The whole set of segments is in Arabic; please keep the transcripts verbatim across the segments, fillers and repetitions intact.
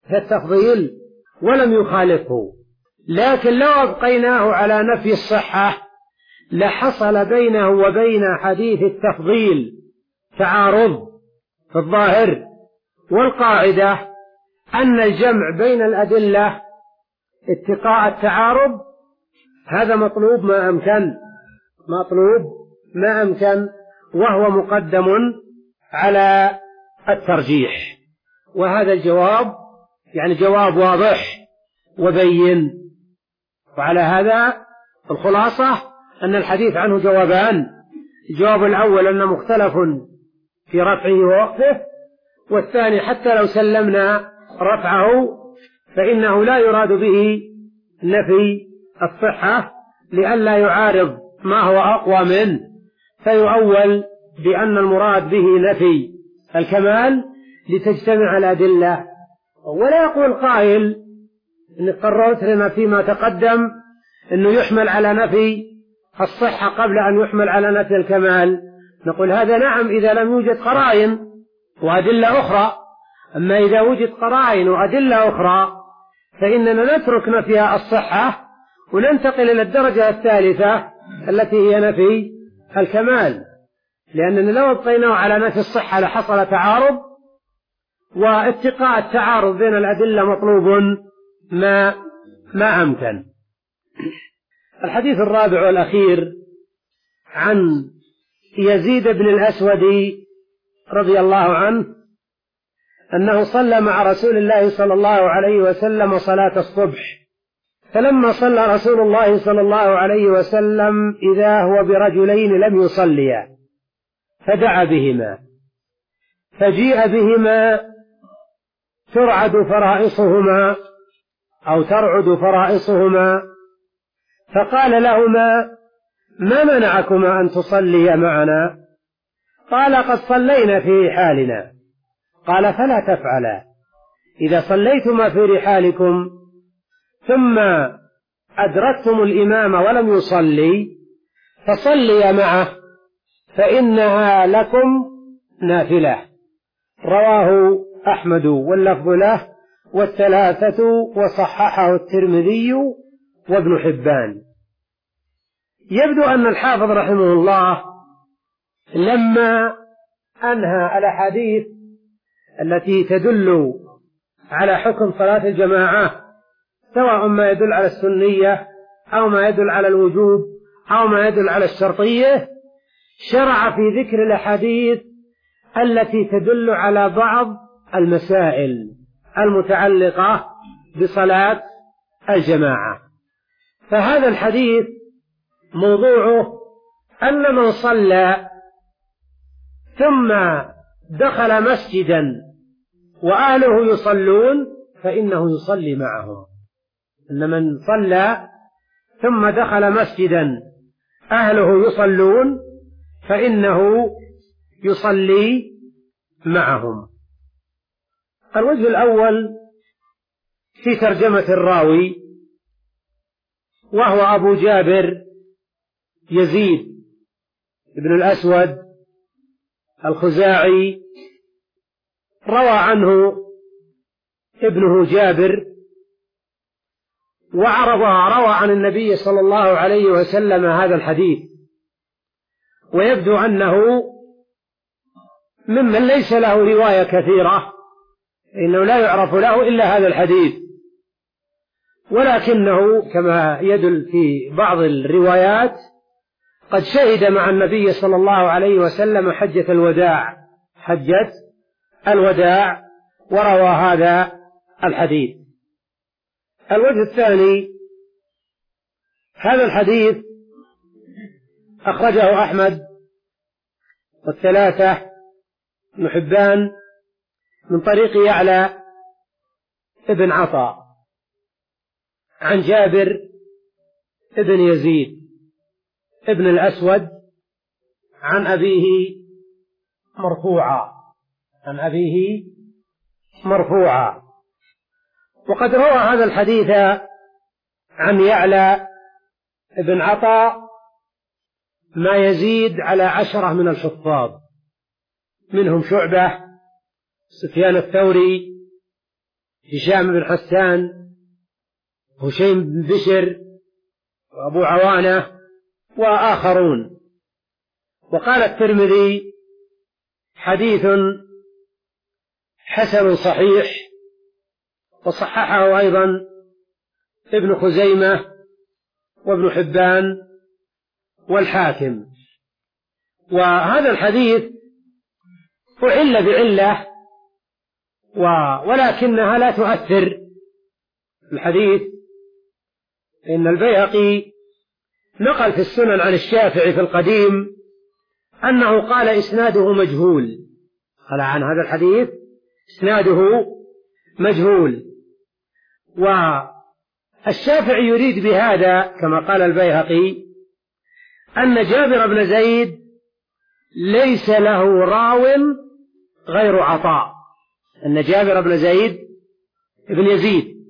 التفضيل ولم يخالفه، لكن لو أبقيناه على نفي الصحة لحصل بينه وبين حديث التفضيل تعارض في الظاهر. والقاعدة أن الجمع بين الأدلة اتقاء التعارض هذا مطلوب ما أمكن، مطلوب ما أمكن، وهو مقدم على الترجيح. وهذا الجواب يعني جواب واضح وبين. وعلى هذا الخلاصة أن الحديث عنه جوابان: الجواب الأول أنه مختلف في رفعه ووقفه، والثاني حتى لو سلمنا رفعه فإنه لا يراد به نفي الصحة لئلا يعارض ما هو أقوى منه، فيؤول بأن المراد به نفي الكمال لتجتمع الأدلة. ولا يقول قائل إن قررت لنا فيما تقدم أنه يحمل على نفي الصحة قبل أن يحمل على نفي الكمال. نقول هذا نعم إذا لم يوجد قرائن وأدلة أخرى، أما إذا وجد قرائن وأدلة أخرى فإننا نترك نفي الصحة وننتقل إلى الدرجة الثالثة التي هي نفي الكمال، لأننا لو أبقيناه على نفي الصحة لحصل تعارض، واتقاء التعارض بين الأدلة مطلوب ما ما أمكن. الحديث الرابع والأخير عن يزيد بن الأسود رضي الله عنه أنه صلى مع رسول الله صلى الله عليه وسلم صلاة الصبح، فلما صلى رسول الله صلى الله عليه وسلم إذا هو برجلين لم يصليا فدعا بهما، فجيء بهما ترعد فرائصهما أو ترعد فرائصهما، فقال لهما: ما منعكما أن تصليا معنا؟ قال: قد صلينا في رحالنا. قال: فلا تفعلا، إذا صليتما في رحالكم ثم أدركتم الإمام ولم يصلي فصليا معه فإنها لكم نافلة. رواه أحمد واللفظ له والثلاثة وصححه الترمذي وابن حبان. يبدو أن الحافظ رحمه الله لما أنهى الأحاديث التي تدل على حكم صلاة الجماعة سواء ما يدل على السنية أو ما يدل على الوجوب أو ما يدل على الشرطية، شرع في ذكر الأحاديث التي تدل على بعض المسائل المتعلقة بصلاة الجماعة. فهذا الحديث موضوعه أن من صلى ثم دخل مسجدا وأهله يصلون فإنه يصلي معهم. إن من صلى ثم دخل مسجدا أهله يصلون فإنه يصلي معهم. الوجه الأول في ترجمة الراوي، وهو أبو جابر يزيد بن الأسود الخزاعي، روى عنه ابنه جابر وعرض روى عن النبي صلى الله عليه وسلم هذا الحديث، ويبدو أنه ممن ليس له رواية كثيرة، إنه لا يعرف له إلا هذا الحديث، ولكنه كما يدل في بعض الروايات قد شهد مع النبي صلى الله عليه وسلم حجة الوداع حجة الوداع وروى هذا الحديث. الوجه الثاني، هذا الحديث أخرجه أحمد والثلاثة ابن حبان من طريق يعلى ابن عطاء عن جابر ابن يزيد ابن الأسود عن أبيه مرفوعا عن أبيه مرفوعا وقد روى هذا الحديث عن يعلى ابن عطاء ما يزيد على عشرة من الحفاظ، منهم شعبة، سفيان الثوري، هشام بن حسان، هشيم بن بشر، وأبو عوانة وآخرون. وقال الترمذي حديث حسن صحيح، وصححه أيضا ابن خزيمة وابن حبان والحاكم. وهذا الحديث أعل بعلة ولكنها لا تؤثر الحديث، إن البيهقي نقل في السنن عن الشافعي في القديم أنه قال إسناده مجهول، قال عن هذا الحديث إسناده مجهول. والشافعي يريد بهذا كما قال البيهقي أن جابر بن زيد ليس له راو غير عطاء، أن جابر بن زيد بن يزيد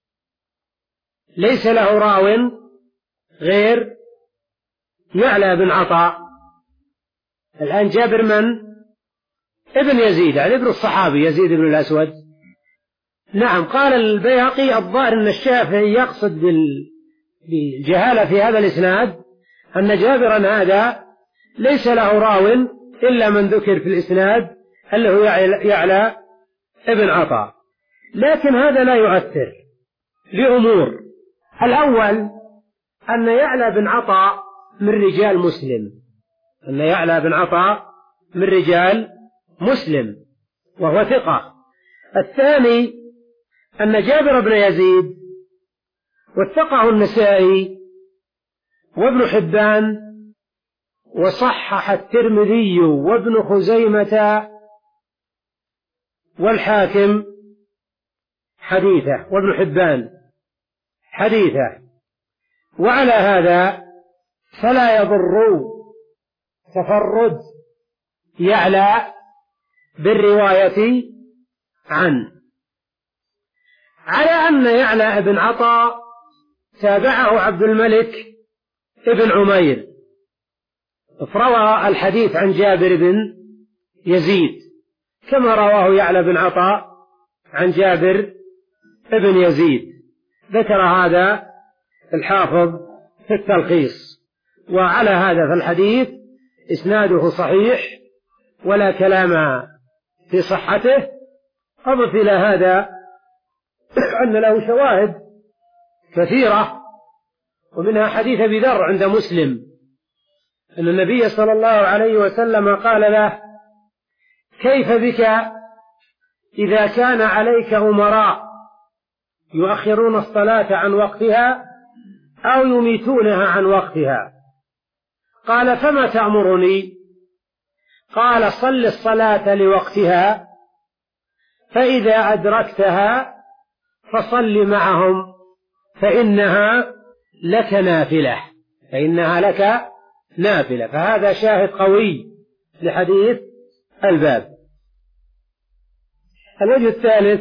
ليس له راو غير يعلى بن عطاء. الآن جابر من؟ ابن يزيد، يعني ابن الصحابي يزيد بن الأسود. نعم. قال البيهقي الظاهر أن الشافعي يقصد بالجهالة في هذا الإسناد أن جابرا هذا ليس له راو إلا من ذكر في الإسناد اللي هو يعلى ابن عطاء. لكن هذا لا يؤثر لأمور: الأول أن يعلى بن عطاء من رجال مسلم، أن يعلى بن عطاء من رجال مسلم وهو ثقة. الثاني أن جابر بن يزيد وثقه النسائي وابن حبان وصحح الترمذي وابن خزيمة والحاكم حديثه وابن حبان حديثه. وعلى هذا فلا يضر تفرد يعلى بالرواية عنه، على أن يعلى بن عطاء تابعه عبد الملك ابن عمير، فروى الحديث عن جابر بن يزيد كما رواه يعلى بن عطاء عن جابر بن يزيد. ذكر هذا الحافظ في التلخيص. وعلى هذا فالحديث إسناده صحيح ولا كلام في صحته. أضف إلى هذا أن له شواهد كثيرة، ومنها حديث أبي ذر عند مسلم أن النبي صلى الله عليه وسلم قال له: كيف بك إذا كان عليك أمراء يؤخرون الصلاة عن وقتها أو يميتونها عن وقتها؟ قال: فما تأمرني؟ قال: صل الصلاة لوقتها، فإذا أدركتها فصل معهم فإنها لك نافلة فإنها لك نافلة. فهذا شاهد قوي لحديث الباب. الوجه الثالث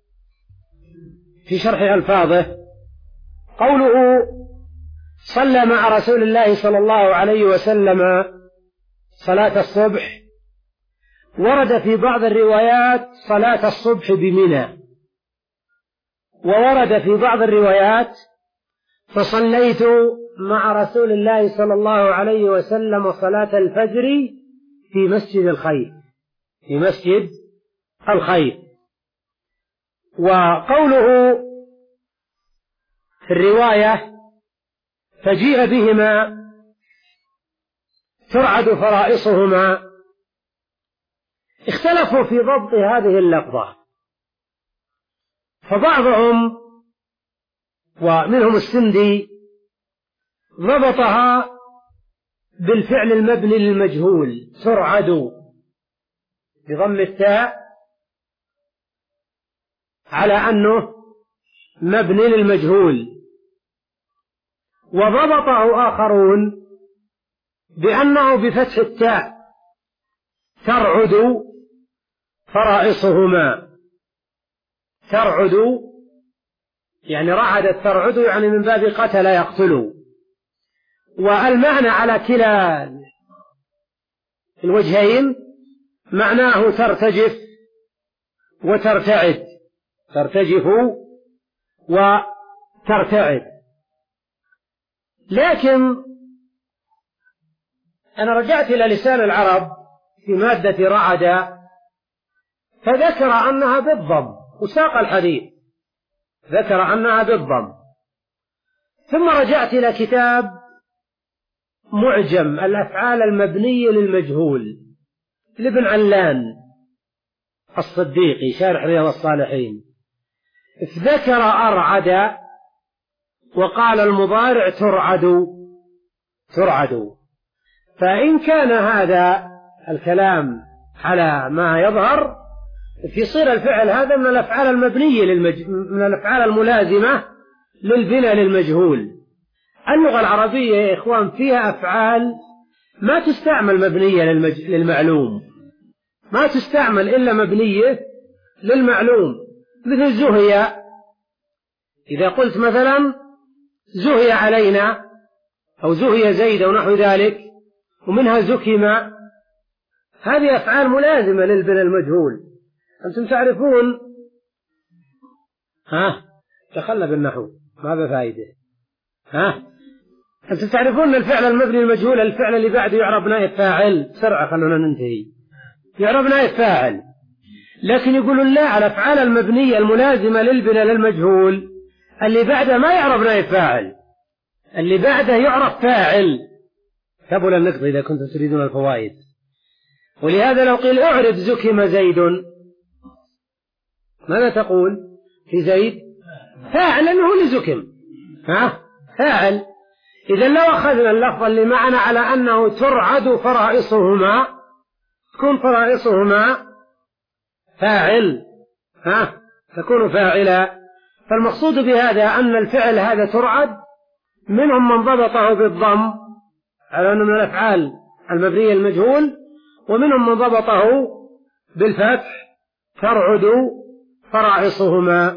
في شرح ألفاظه قوله: صلى مع رسول الله صلى الله عليه وسلم صلاة الصبح. ورد في بعض الروايات صلاة الصبح بمنى، وورد في بعض الروايات: فصليت مع رسول الله صلى الله عليه وسلم صلاة الفجر في مسجد الخير في مسجد الخير. وقوله في الرواية: فجيء بهما ترعد فرائصهما، اختلفوا في ضبط هذه اللفظة، فبعضهم ومنهم السندي ضبطها بالفعل المبني للمجهول ترعد بضم التاء على أنه مبني للمجهول، وضبطه آخرون بأنه بفتح التاء ترعد فرائصهما. ترعد يعني رعدت ترعد، يعني من باب قتل يقتل. والمعنى على كلا الوجهين معناه ترتجف وترتعد ترتجف وترتعد. لكن أنا رجعت إلى لسان العرب في مادة رعد فذكر أنها بالضم وساق الحديث، ذكر أنها بالضم. ثم رجعت إلى كتاب معجم الأفعال المبنية للمجهول لابن علان الصديقي شارح رياض الصالحين، ذكر أرعد وقال المضارع ترعد ترعد. فإن كان هذا الكلام على ما يظهر فيصير الفعل هذا من الأفعال المبنية للمج... من الأفعال الملازمة للبناء للمجهول. اللغة العربية يا إخوان فيها أفعال ما تستعمل مبنية للمج... للمعلوم، ما تستعمل إلا مبنية للمعلوم، مثل زهي. إذا قلت مثلا زهي علينا أو زهي زيد أو نحو ذلك، ومنها زكم، هذه أفعال ملازمة للبناء المجهول. أنتم تعرفون، ها تخلى بالنحو ما بفائدة، ها أنتم تعرفون أن الفعل المبني المجهول الفعل اللي بعده يعرب نائب فاعل. بسرعة خلونا ننتهي. يعرب نائب فاعل، لكن يقولون لا، الأفعال المبنية الملازمة للبناء للمجهول اللي بعده ما يعرب نائب فاعل، اللي بعده يعرف فاعل. كبل النقد إذا كنتم تريدون الفوائد. ولهذا لو قيل اعرب زكم زيد ماذا تقول في زيد؟ فاعل أنه لزكم، ها فاعل. إذا لو أخذنا اللفظ اللي معنا على أنه ترعد فرائصهما تكون فرائصهما فاعل، ها تكون فاعلا. فالمقصود بهذا أن الفعل هذا ترعد منهم من ضبطه بالضم على أنه من الأفعال المبنية المجهول، ومنهم من ضبطه بالفتح ترعد فرائصهما.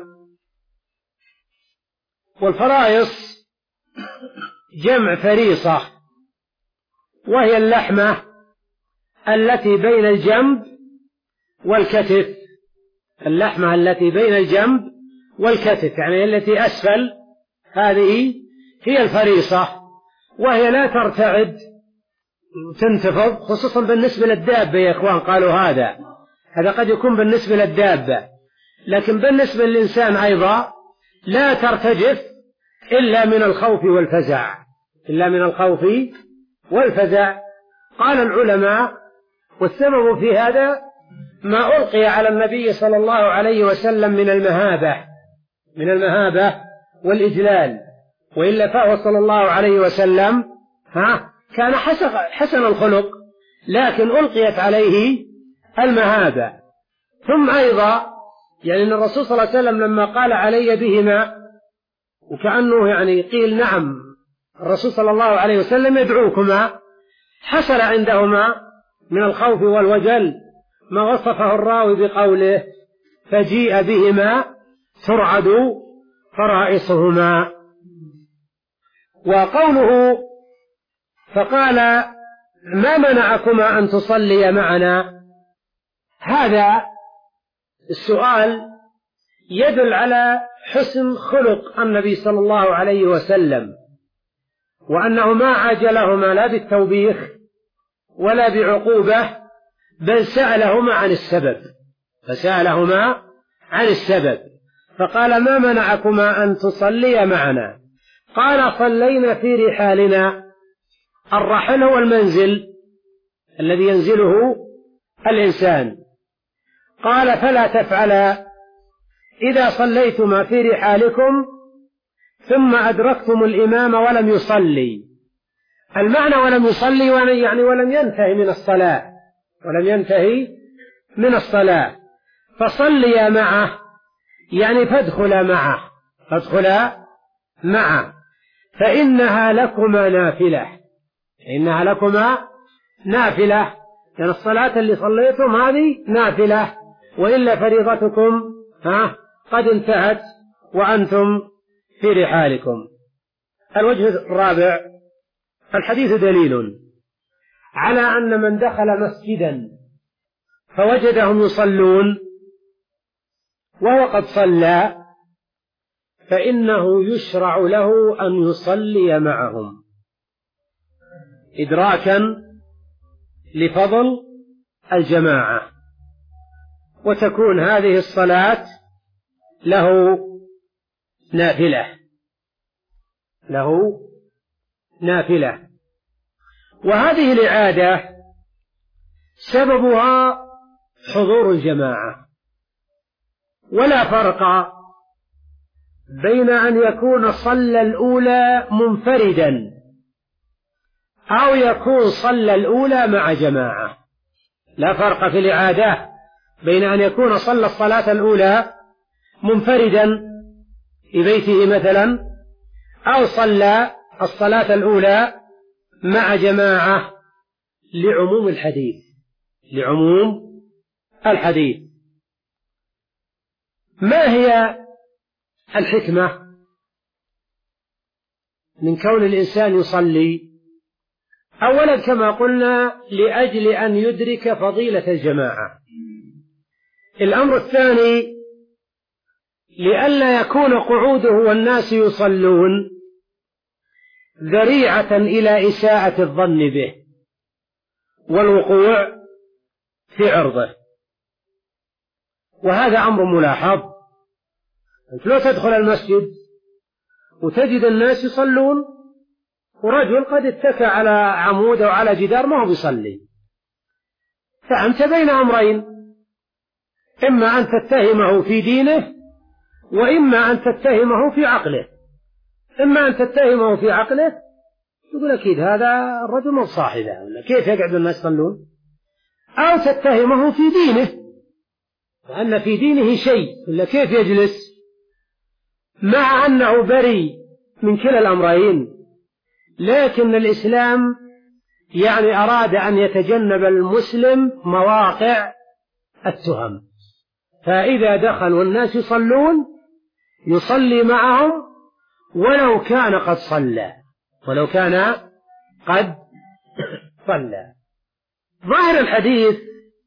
والفرائص جمع فريصة، وهي اللحمة التي بين الجنب والكتف، اللحمة التي بين الجنب والكتف يعني التي أسفل، هذه هي الفريصة، وهي لا ترتعد تنتفض، خصوصا بالنسبة للدابة يا إخوان. قالوا هذا هذا قد يكون بالنسبة للدابة، لكن بالنسبة للإنسان أيضا لا ترتجف إلا من الخوف والفزع، إلا من الخوف والفزع. قال العلماء والسبب في هذا ما ألقي على النبي صلى الله عليه وسلم من المهابة من المهابة والإجلال، وإلا فهو صلى الله عليه وسلم ها كان حسن الخلق، لكن ألقيت عليه المهابة. ثم أيضا يعني أن الرسول صلى الله عليه وسلم لما قال علي بهما، وكأنه يعني قيل نعم الرسول صلى الله عليه وسلم يدعوكما، حصل عندهما من الخوف والوجل ما وصفه الراوي بقوله فجيء بهما ترعد فرائصهما. وقوله فقال ما منعكما أن تصلي معنا، هذا السؤال يدل على حسن خلق النبي صلى الله عليه وسلم، وأنه ما عاجلهما لا بالتوبيخ ولا بعقوبة، بل سألهما عن السبب فسألهما عن السبب فقال ما منعكما أن تصلي معنا؟ قال صلينا في رحالنا. الرحل هو المنزل الذي ينزله الإنسان. قال فلا تفعلا إذا صليتما في رحالكم ثم أدركتم الإمام ولم يصلي. المعنى ولم يصلي يعني ولم ينتهي من الصلاة ولم ينتهي من الصلاة فصليا معه يعني فادخلا معه فادخلا معه فإنها لكما نافلة إنها لكما نافلة يعني الصلاة اللي صليتم هذه نافلة، وإلا فريضتكم ها قد انتهت وأنتم في رحالكم. الوجه الرابع الحديث دليل على أن من دخل مسجدا فوجدهم يصلون وهو قد صلى فإنه يشرع له أن يصلي معهم إدراكا لفضل الجماعة، وتكون هذه الصلاة له نافلة له نافلة وهذه الإعادة سببها حضور الجماعة، ولا فرق بين أن يكون صلى الأولى منفردا أو يكون صلى الأولى مع جماعة. لا فرق في الإعادة بين أن يكون صلى الصلاة الأولى منفردا في بيته مثلا أو صلى الصلاة الأولى مع جماعة لعموم الحديث لعموم الحديث. ما هي الحكمة من كون الإنسان يصلي؟ أولا كما قلنا لأجل أن يدرك فضيلة الجماعة. الأمر الثاني لئلا يكون قعوده والناس يصلون ذريعة إلى إساءة الظن به والوقوع في عرضه، وهذا أمر ملاحظ. أنت لو تدخل المسجد وتجد الناس يصلون ورجل قد اتكى على عمود أو على جدار ما هو بيصلي، فأنت بين أمرين، إما أن تتهمه في دينه وإما أن تتهمه في عقله. إما أن تتهمه في عقله يقول أكيد هذا الرجل مو صاحبه ولا كيف يقعد الناس يصلون، أو تتهمه في دينه لأن في دينه شيء ولا كيف يجلس، مع أنه بريء من كلا الأمرين. لكن الإسلام يعني أراد أن يتجنب المسلم مواقع التهم، فإذا دخل والناس يصلون يصلي معهم ولو كان قد صلى ولو كان قد صلى. ظاهر الحديث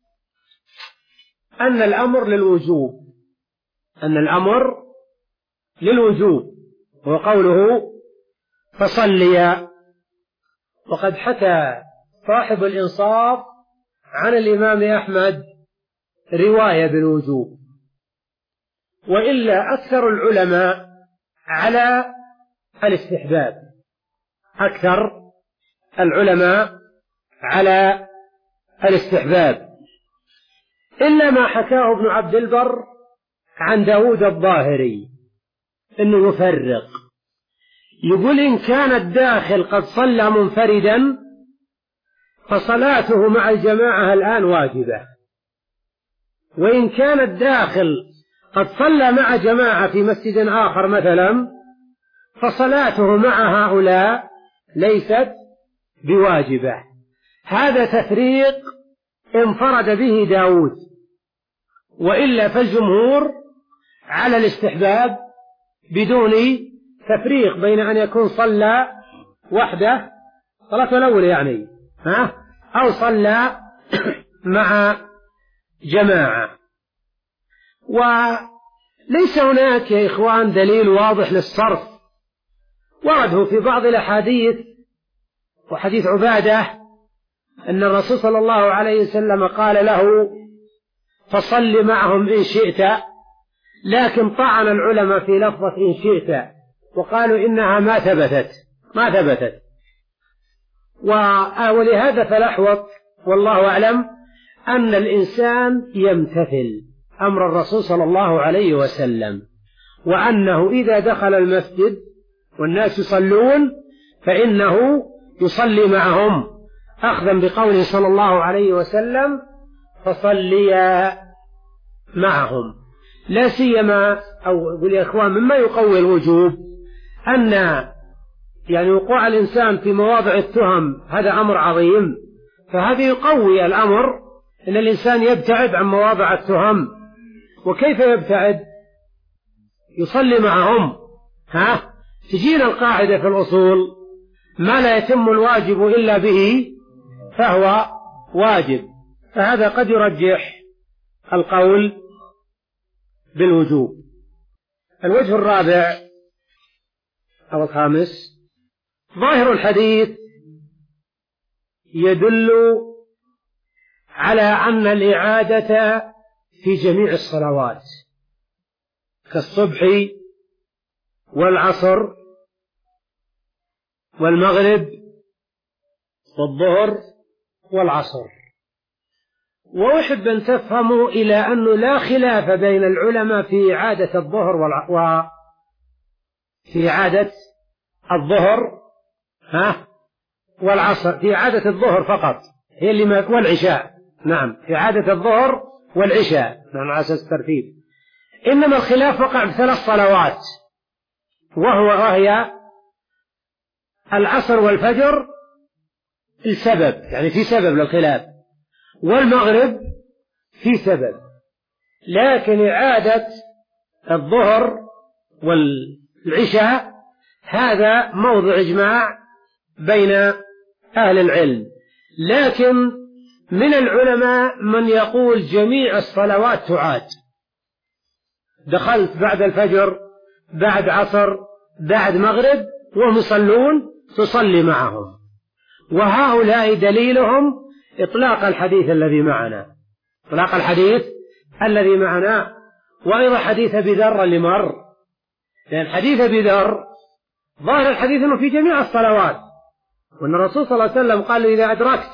أن الأمر للوجوب أن الأمر للوجوب وقوله فصليا. وقد حكى صاحب الإنصاف عن الإمام أحمد رواية بالوجوب، وإلا أكثر العلماء على الاستحباب أكثر العلماء على الاستحباب إلا ما حكاه ابن عبد البر عن داود الظاهري إنه يفرق، يقول إن كان الداخل قد صلى منفردا فصلاته مع الجماعة الآن واجبة، وإن كان الداخل قد صلى مع جماعة في مسجد آخر مثلا فصلاته مع هؤلاء ليست بواجبة. هذا تفريق انفرد به داود، وإلا فالجمهور على الاستحباب بدون تفريق بين أن يكون صلى وحده صلاة الأول يعني ها أو صلى مع جماعة. وليس هناك يا إخوان دليل واضح للصرف، ورده في بعض الأحاديث وحديث عبادة أن الرسول صلى الله عليه وسلم قال له فصل معهم إن شئت، لكن طعن العلماء في لفظة إن شئت وقالوا إنها ما ثبتت ما ثبتت ولهذا فالأحوط والله أعلم أن الإنسان يمتثل أمر الرسول صلى الله عليه وسلم، وأنه إذا دخل المسجد والناس يصلون فإنه يصلي معهم أخذا بقوله صلى الله عليه وسلم فصليا معهم. لا سيما أو أقول يا إخوان مما يقوي الوجوب أن يعني وقوع الإنسان في مواضع التهم هذا أمر عظيم، فهذا يقوي الأمر أن الإنسان يبتعد عن مواضع التهم. وكيف يبتعد؟ يصلي معهم. ها تجينا القاعدة في الأصول ما لا يتم الواجب إلا به فهو واجب، فهذا قد يرجح القول بالوجوب. الوجه الرابع أو الخامس: ظاهر الحديث يدل على أن الإعادة في جميع الصلوات كالصبح والعصر والمغرب والظهر والعصر. وأحب أن تفهموا إلى أنه لا خلاف بين العلماء في إعادة الظهر والع... وفي إعادة الظهر ها والعصر، في إعادة الظهر فقط هي اللي ما... والعشاء، نعم، في إعادة الظهر والعشاء، نعم، على أساس الترتيب. إنما الخلاف وقع بثلاث صلوات، وهو وهي العصر والفجر السبب، يعني في سبب للخلاف، والمغرب في سبب، لكن إعادة الظهر والعشاء هذا موضع إجماع بين أهل العلم. لكن من العلماء من يقول جميع الصلوات تعاد، دخلت بعد الفجر بعد عصر بعد مغرب وهم يصلون تصلي معهم، وهؤلاء دليلهم إطلاق الحديث الذي معنا، إطلاق الحديث الذي معنا وأيضا حديث أبي ذر اللي مر، لأن حديث أبي ذر ظاهر الحديث أنه في جميع الصلوات، وأن الرسول صلى الله عليه وسلم قال له إذا أدركت،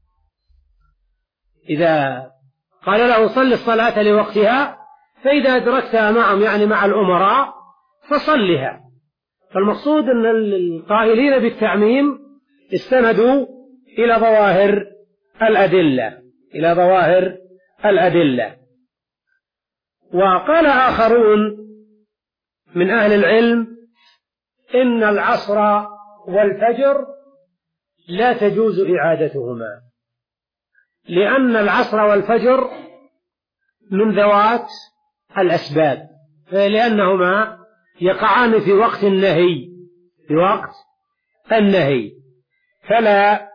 إذا قال له صل الصلاة لوقتها، فإذا أدركتها معهم يعني مع الأمراء فصلها. فالمقصود أن القائلين بالتعميم استندوا إلى ظواهر الأدلة، إلى ظواهر الأدلة. وقال آخرون من أهل العلم إن العصر والفجر لا تجوز إعادتهما، لأن العصر والفجر من ذوات الأسباب، لأنهما يقعان في وقت النهي، في وقت النهي فلا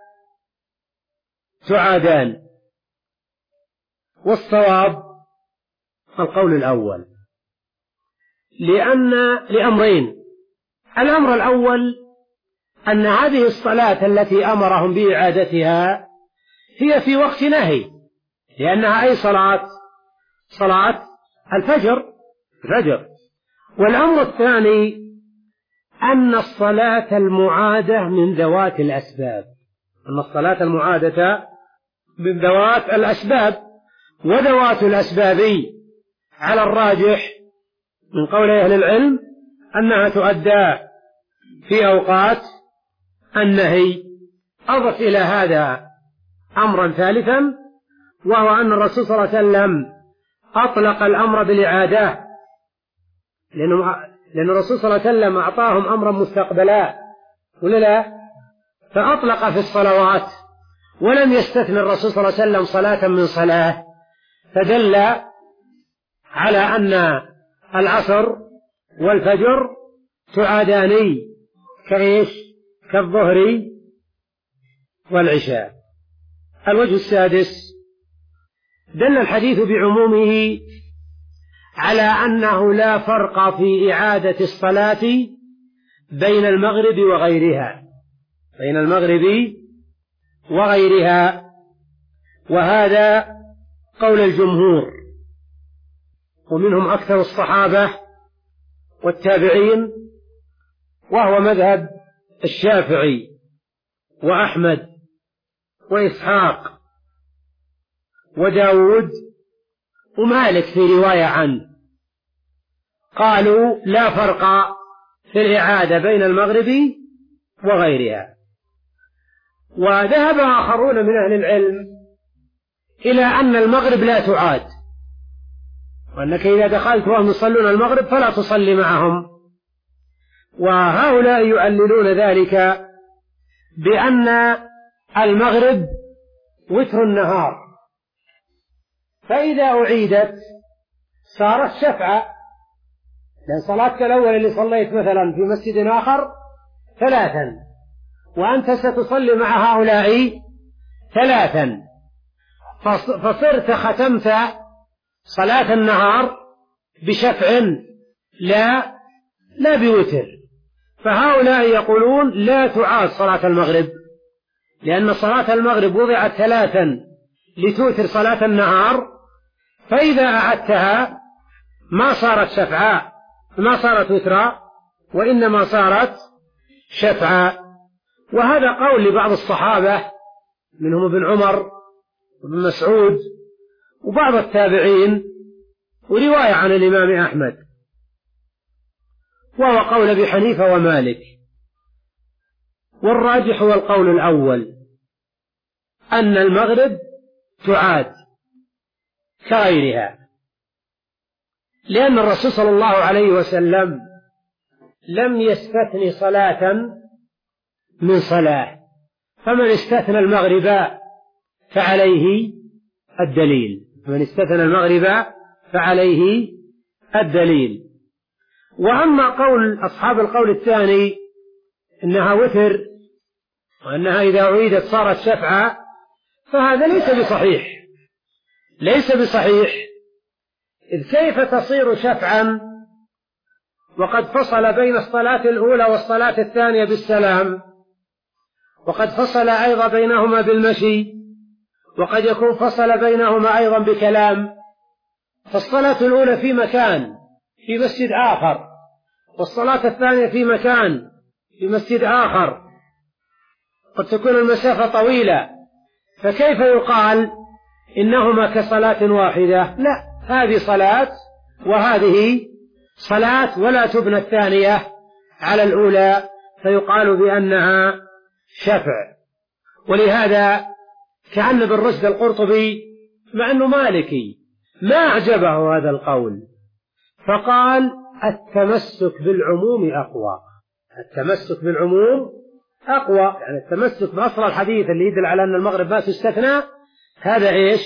تعادان. والصواب القول الأول، لأن لأمرين: الأمر الأول أن هذه الصلاة التي أمرهم بإعادتها هي في وقت نهي، لأنها أي صلاة؟ صلاة الفجر الفجر. والأمر الثاني أن الصلاة المعادة من ذوات الأسباب، أن الصلاة المعادة من ذوات الأسباب، وذوات الأسباب على الراجح من قول أهل العلم أنها تؤدى في أوقات النهي. أضف إلى هذا أمرا ثالثا، وهو أن الرسول صلى الله عليه وسلم أطلق الأمر بالإعادة، لأنه لأن الرسول صلى الله عليه وسلم أعطاهم أمرا مستقبلا ولا لا؟ فأطلق في الصلوات ولم يستثني الرسول صلى الله عليه وسلم صلاة من صلاة، فدل على أن العصر والفجر تعادان كإيش؟ كالظهر والعشاء. الوجه السادس: دل الحديث بعمومه على أنه لا فرق في إعادة الصلاة بين المغرب وغيرها، بين المغرب وغيرها، وهذا قول الجمهور، ومنهم أكثر الصحابة والتابعين، وهو مذهب الشافعي وأحمد وإسحاق وداود ومالك في رواية عنه، قالوا لا فرق في الإعادة بين المغرب وغيرها. وذهب آخرون من أهل العلم إلى أن المغرب لا تعاد، وأنك إذا دخلت وهم يصلون المغرب فلا تصلي معهم، وهؤلاء يؤللون ذلك بأن المغرب وتر النهار، فإذا أعيدت صارت شفعة، لأن صلاتك الأول اللي صليت مثلا في مسجد آخر ثلاثا، وأنت ستصلي مع هؤلاء ثلاثا، فصرت ختمت صلاة النهار بشفع لا لا بوتر. فهؤلاء يقولون لا تعاد صلاة المغرب، لأن صلاة المغرب وضعت ثلاثا لتوتر صلاة النهار، فإذا أعدتها ما صارت شفعاء، ما صارت وترا، وإنما صارت شفعاء. وهذا قول لبعض الصحابة منهم ابن عمر وابن مسعود وبعض التابعين، ورواية عن الإمام أحمد، وهو قول أبي حنيفة ومالك. والراجح هو القول الأول، أن المغرب تعاد كغيرها، لأن الرسول صلى الله عليه وسلم لم يستثني صلاة من صلاة، فمن استثنى المغرب فعليه الدليل، من استثنى المغرب فعليه الدليل. وأما قول أصحاب القول الثاني إنها وتر وأنها إذا عيدت صارت شفعة، فهذا ليس بصحيح، ليس بصحيح. إذ كيف تصير شفعا وقد فصل بين الصلاة الأولى والصلاة الثانية بالسلام، وقد فصل أيضا بينهما بالمشي، وقد يكون فصل بينهما أيضا بكلام. فالصلاة الأولى في مكان في مسجد آخر، والصلاة الثانية في مكان في مسجد آخر، قد تكون المسافة طويلة، فكيف يقال إنهما كصلاة واحدة؟ لا، هذه صلاة وهذه صلاة، ولا تبنى الثانية على الأولى فيقال بأنها شفع. ولهذا كأن ابن رشد القرطبي مع أنه مالكي ما أعجبه هذا القول، فقال التمسك بالعموم أقوى، التمسك بالعموم أقوى، يعني التمسك بأصل الحديث اللي يدل على أن المغرب ما تستثنى، هذا إيش؟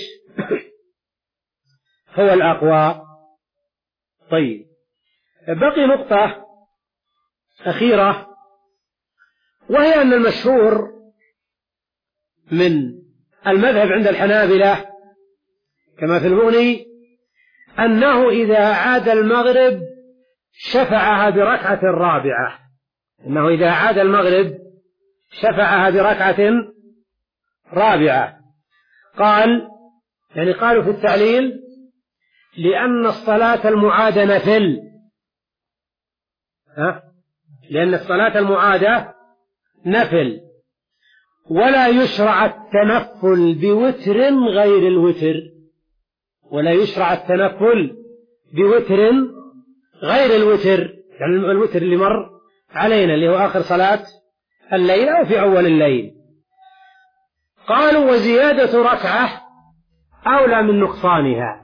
هو الأقوى. طيب، بقي نقطة أخيرة، وهي أن المشهور من المذهب عند الحنابلة كما في المغني أنه إذا عاد المغرب شفعها بركعة رابعة، أنه إذا عاد المغرب شفعها بركعة رابعة. قال يعني قالوا في التعليل لأن الصلاة المعادة نفل، ها؟ لأن الصلاة المعادة نفل، ولا يشرع التنفل بوتر غير الوتر، ولا يشرع التنفل بوتر غير الوتر، يعني الوتر اللي مر علينا اللي هو آخر صلاة الليل أو في أول الليل. قالوا وزيادة ركعة أولى من نقصانها،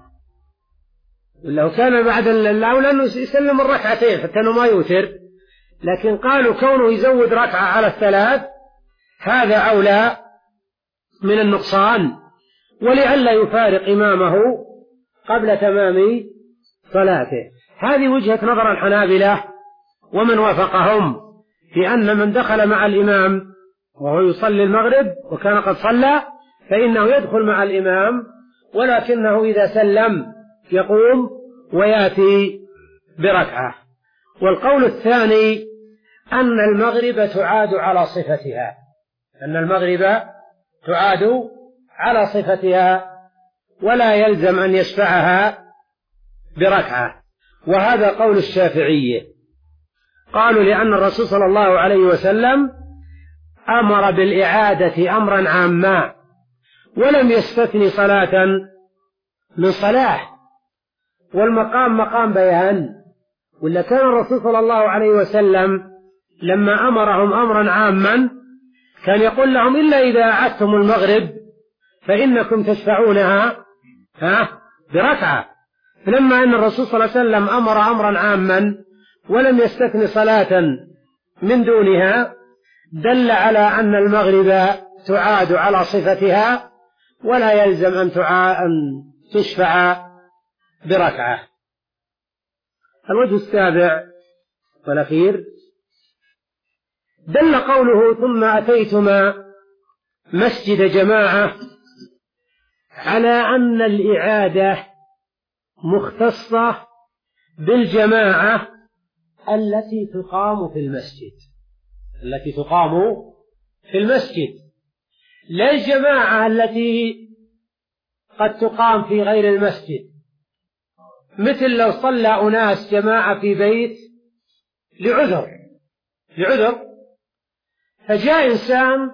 لو كان بعد الأولى أنه يسلم الركعتين حتى أنه ما يوتر، لكن قالوا كونه يزود ركعة على الثلاث هذا أولى من النقصان، ولئلا يفارق إمامه قبل تمام صلاته. هذه وجهة نظر الحنابلة ومن وافقهم في أن من دخل مع الإمام وهو يصلي المغرب وكان قد صلى فإنه يدخل مع الإمام، ولكنه إذا سلم يقوم ويأتي بركعة. والقول الثاني أن المغرب تعاد على صفتها، أن المغرب تعاد على صفتها ولا يلزم أن يشفعها بركعة، وهذا قول الشافعية. قالوا لأن الرسول صلى الله عليه وسلم أمر بالإعادة أمرا عاما ولم يستثني صلاة من صلاة، والمقام مقام بيان، ولا كان الرسول صلى الله عليه وسلم لما أمرهم أمرا عاما كان يقول لهم إلا إذا أعدتم المغرب فإنكم تشفعونها ها بركعة. فلما أن الرسول صلى الله عليه وسلم أمر أمرا عاما ولم يستثن صلاة من دونها دل على أن المغرب تعاد على صفتها ولا يلزم أن, أن تشفع بركعة. الوجه السابع والأخير دل قوله ثم أتيتما مسجد جماعة على أن الإعادة مختصة بالجماعة التي تقام في المسجد، التي تقام في المسجد، لا الجماعة التي قد تقام في غير المسجد، مثل لو صلى أناس جماعة في بيت لعذر لعذر فجاء إنسان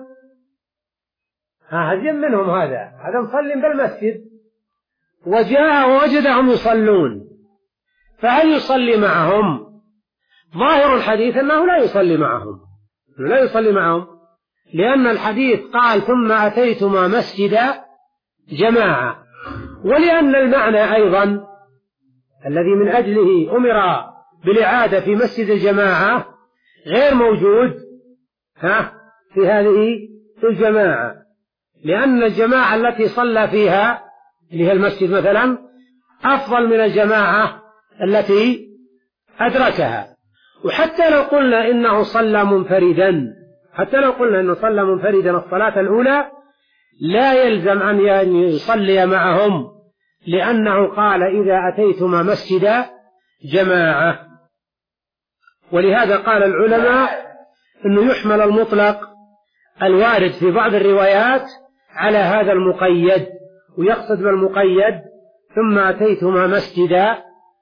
هذين منهم، هذا هذا مصلي بالمسجد وجاء ووجدهم يصلون، فهل يصلي معهم؟ ظاهر الحديث أنه لا يصلي معهم، لا يصلي معهم، لأن الحديث قال ثم أتيتما مسجد جماعة، ولأن المعنى أيضا الذي من أجله أمر بالإعادة في مسجد الجماعة غير موجود ها في هذه الجماعة، لأن الجماعة التي صلى فيها اللي هي المسجد مثلا أفضل من الجماعة التي أدركها. وحتى لو قلنا إنه صلى منفردا، حتى لو قلنا إنه صلى منفردا الصلاة الأولى، لا يلزم أن يصلي معهم، لأنه قال إذا أتيتما مسجد جماعة. ولهذا قال العلماء أنه يحمل المطلق الوارد في بعض الروايات على هذا المقيد، ويقصد بالمقيد ثم أتيتما مسجد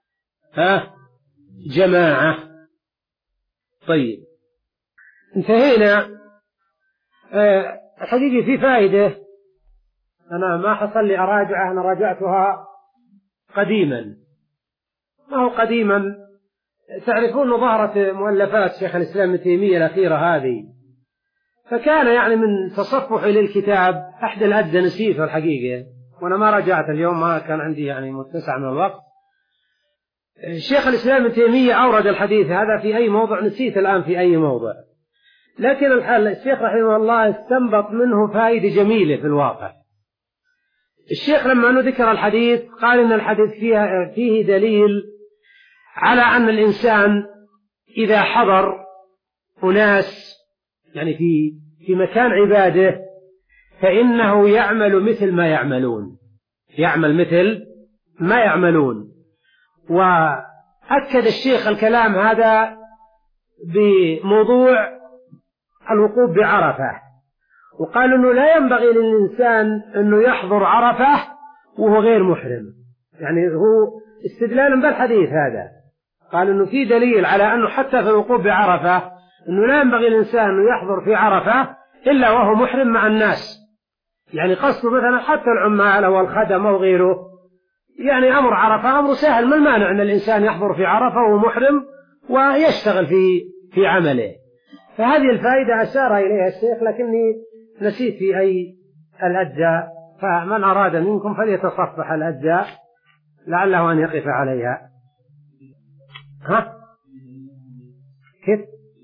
جماعة. طيب انتهينا. أه حقيقي في فائدة أنا ما حصل لي أراجعها، أنا راجعتها قديما، ما هو قديما، تعرفون ظهرت مؤلفات شيخ الإسلام ابن تيمية الأخيرة هذه، فكان يعني من تصفحي للكتاب أحد الأدى نسيته الحقيقة، وأنا ما رجعت اليوم، ما كان عندي يعني متسع من الوقت. شيخ الإسلام ابن تيمية أورد الحديث هذا في أي موضع، نسيت الآن في أي موضع، لكن الحال الشيخ رحمه الله استنبط منه فائدة جميلة في الواقع. الشيخ لما أنه ذكر الحديث قال إن الحديث فيها فيه دليل على أن الإنسان إذا حضر أناس يعني في في مكان عباده فإنه يعمل مثل ما يعملون، يعمل مثل ما يعملون. وأكد الشيخ الكلام هذا بموضوع الوقوف بعرفة، وقال أنه لا ينبغي للإنسان أنه يحضر عرفة وهو غير محرم، يعني هو استدلالا بالحديث هذا قال أنه في دليل على أنه حتى في الوقوف بعرفة أنه لا ينبغي للإنسان أنه يحضر في عرفة إلا وهو محرم مع الناس، يعني قصده مثلا حتى العمال أو الخدم أو غيره، يعني أمر عرفة أمر سهل، ما المانع أن الإنسان يحضر في عرفة وهو محرم ويشتغل في في عمله. فهذه الفائدة أشار إليها الشيخ، لكني نسيت في أي الأجزاء، فمن أراد منكم فليتصفح الأجزاء لعله أن يقف عليها. ها كيف؟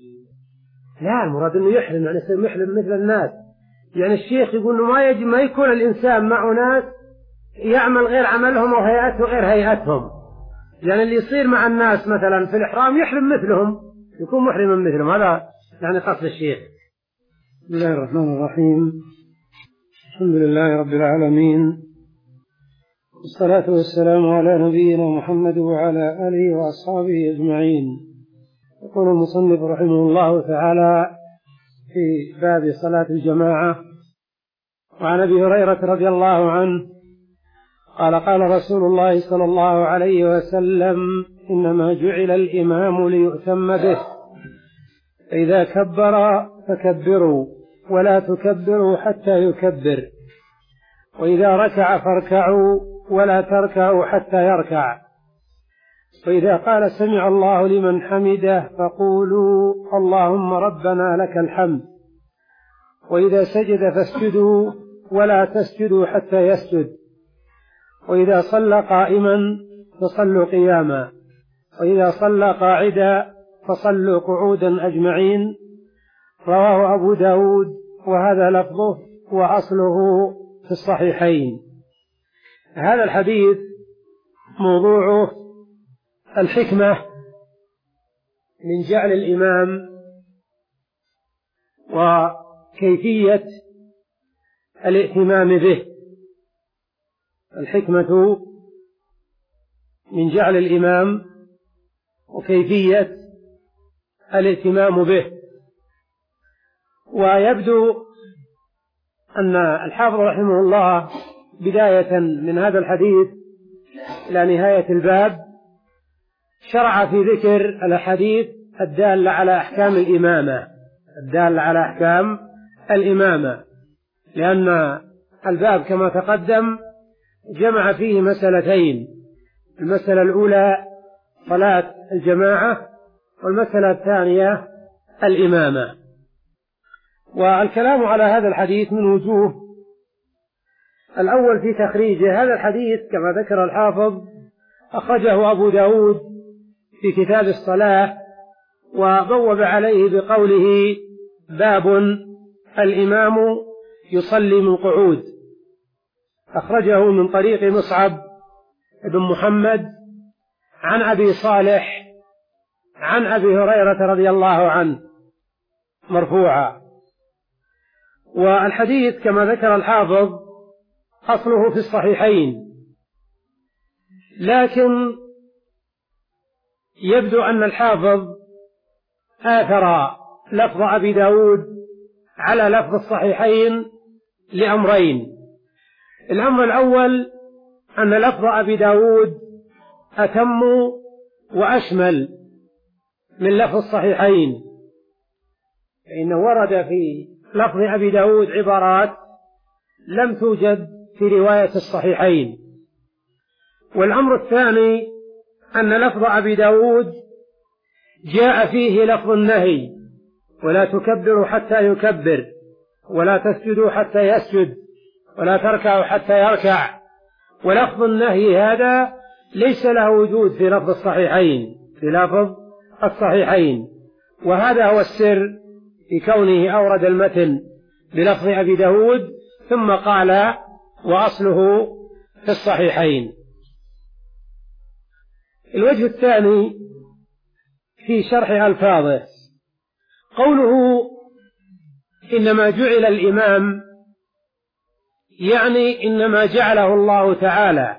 لا، المراد أنه يحرم، يعني يصير محرم مثل الناس. يعني الشيخ يقول أنه ما يجب ما يكون الإنسان مع ناس يعمل غير عملهم وهيئته غير هيئتهم، يعني اللي يصير مع الناس مثلا في الإحرام يحرم مثلهم، يكون محرما مثلهم، هذا يعني قصد الشيخ. بسم الله الرحمن الرحيم، الحمد لله رب العالمين، والصلاة والسلام على نبينا محمد وعلى آله وأصحابه أجمعين. يقول المصنف رحمه الله تعالى في باب صلاة الجماعة: وعن أبي هريرة رضي الله عنه قال قال رسول الله صلى الله عليه وسلم: إنما جعل الإمام ليؤتم به، فإذا كبر فكبروا ولا تكبروا حتى يكبر، وإذا ركع فاركعوا ولا تركعوا حتى يركع، وإذا قال سمع الله لمن حمده فقولوا اللهم ربنا لك الحمد، وإذا سجد فاسجدوا ولا تسجدوا حتى يسجد، وإذا صلى قائما فصلوا قياما، وإذا صلى قاعدا فصلوا قعودا أجمعين. رواه أبو داود وهذا لفظه وأصله في الصحيحين. هذا الحديث موضوعه الحكمة من جعل الإمام وكيفية الاهتمام به. الحكمة من جعل الإمام وكيفية الاهتمام به. ويبدو أن الحافظ رحمه الله بداية من هذا الحديث إلى نهاية الباب شرع في ذكر الأحاديث الدالة على أحكام الإمامة الدالة على أحكام الإمامة لأن الباب كما تقدم جمع فيه مسألتين: المسألة الأولى صلاة الجماعة، والمسألة الثانية الإمامة. والكلام على هذا الحديث من وجوه: الأول في تخريجه. هذا الحديث كما ذكر الحافظ أخرجه أبو داود في كتاب الصلاة، وبوب عليه بقوله: باب الإمام يصلي من قعود. أخرجه من طريق مصعب بن محمد عن أبي صالح عن أبي هريرة رضي الله عنه مرفوعا. والحديث كما ذكر الحافظ أصله في الصحيحين، لكن يبدو أن الحافظ آثر لفظ أبي داود على لفظ الصحيحين لأمرين: الأمر الأول أن لفظ أبي داود أتم وأشمل من لفظ الصحيحين، فإنه ورد في لفظ أبي داود عبارات لم توجد في رواية الصحيحين. والأمر الثاني أن لفظ أبي داود جاء فيه لفظ النهي: ولا تكبروا حتى يكبر، ولا تسجدوا حتى يسجد، ولا تركعوا حتى يركع. ولفظ النهي هذا ليس له وجود في لفظ الصحيحين في لفظ الصحيحين وهذا هو السر في كونه أورد المتن بلفظ أبي داود ثم قال: وأصله في الصحيحين. الوجه الثاني في شرح ألفاظه: قوله إنما جعل الإمام، يعني إنما جعله الله تعالى،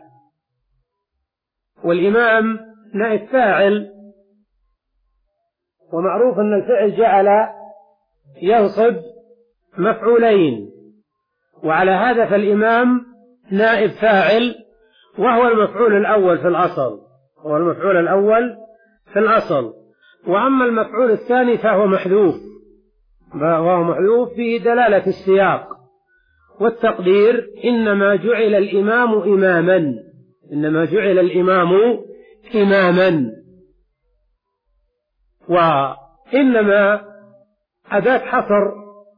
والإمام نائب فاعل، ومعروف أن الفعل جعل ينصب مفعولين، وعلى هذا فالإمام نائب فاعل وهو المفعول الأول في الأصل هو المفعول الأول في الأصل وأما المفعول الثاني فهو محذوف وهو محذوف في دلالة السياق والتقدير: إنما جعل الإمام إماما إنما جعل الإمام إماما. وإنما أداة حصر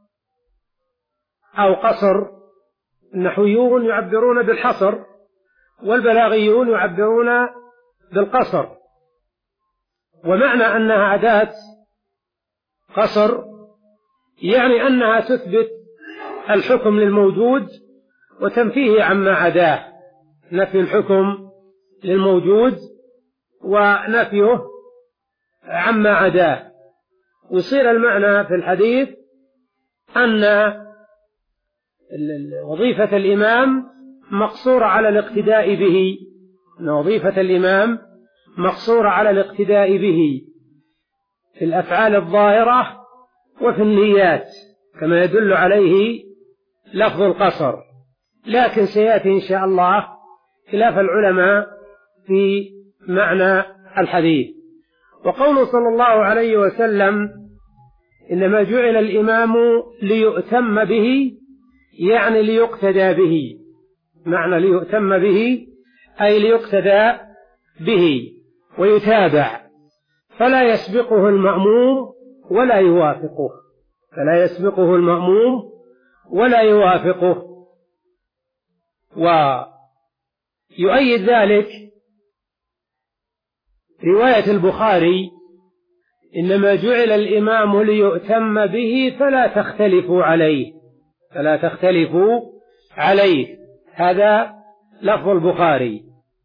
أو قصر، النحويون يعبرون بالحصر والبلاغيون يعبرون بالقصر، ومعنى أنها أداة قصر يعني أنها تثبت الحكم للموجود وتنفيه عما عداه، نفي الحكم للموجود ونفيه عما عداه. ويصير المعنى في الحديث أن وظيفة الإمام مقصورة على الاقتداء به أن وظيفة الإمام مقصورة على الاقتداء به في الأفعال الظاهرة وفي النيات كما يدل عليه لفظ القصر، لكن سيأتي إن شاء الله خلاف العلماء في معنى الحديث. وقوله صلى الله عليه وسلم: إنما جعل الإمام ليؤتم به، يعني ليقتدى به، معنى ليؤتم به أي ليقتدى به ويتابع، فلا يسبقه المأموم ولا يوافقه فلا يسبقه المأموم ولا يوافقه. ويؤيد ذلك رواية البخاري: إنما جعل الإمام ليؤتم به فلا تختلفوا عليه فلا تختلفوا عليه هذا لفظ البخاري.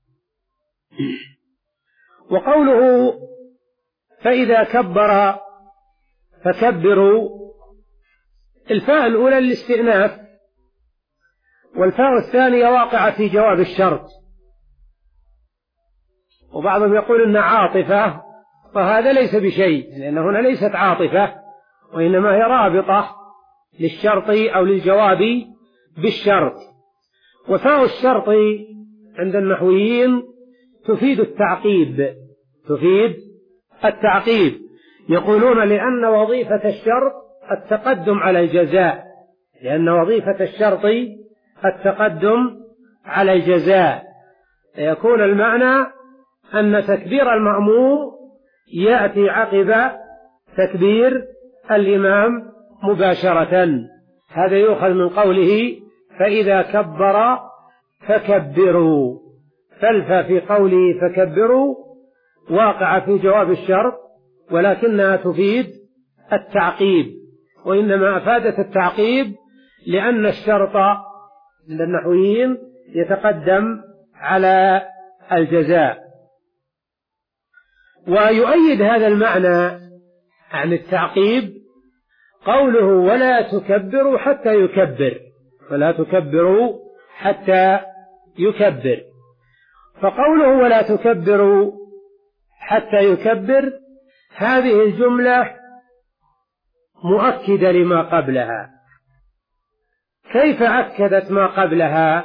وقوله فإذا كبر فكبروا، الفاء الأولى للاستئناف، والفاء الثانية واقعة في جواب الشرط، وبعضهم يقول إنها عاطفة فهذا ليس بشيء، لأن هنا ليست عاطفة وإنما هي رابطة للشرط أو للجواب بالشرط. وفاء الشرط عند النحويين تفيد التعقيب، تفيد التعقيب. يقولون لأن وظيفة الشرط التقدم على الجزاء، لأن وظيفة الشرط التقدم على الجزاء، يكون المعنى أن تكبير المأموم يأتي عقب تكبير الإمام مباشرة. هذا يؤخذ من قوله فإذا كبر فكبروا، فالفا في قوله فكبروا واقع في جواب الشرط، ولكنها تفيد التعقيب، وإنما أفادت التعقيب لأن الشرط عند النحويين يتقدم على الجزاء. ويؤيد هذا المعنى عن التعقيب قوله ولا تكبروا حتى يكبر، ولا تكبروا حتى يكبر. فقوله ولا تكبروا حتى يكبر هذه الجملة مؤكدة لما قبلها. كيف أكدت ما قبلها؟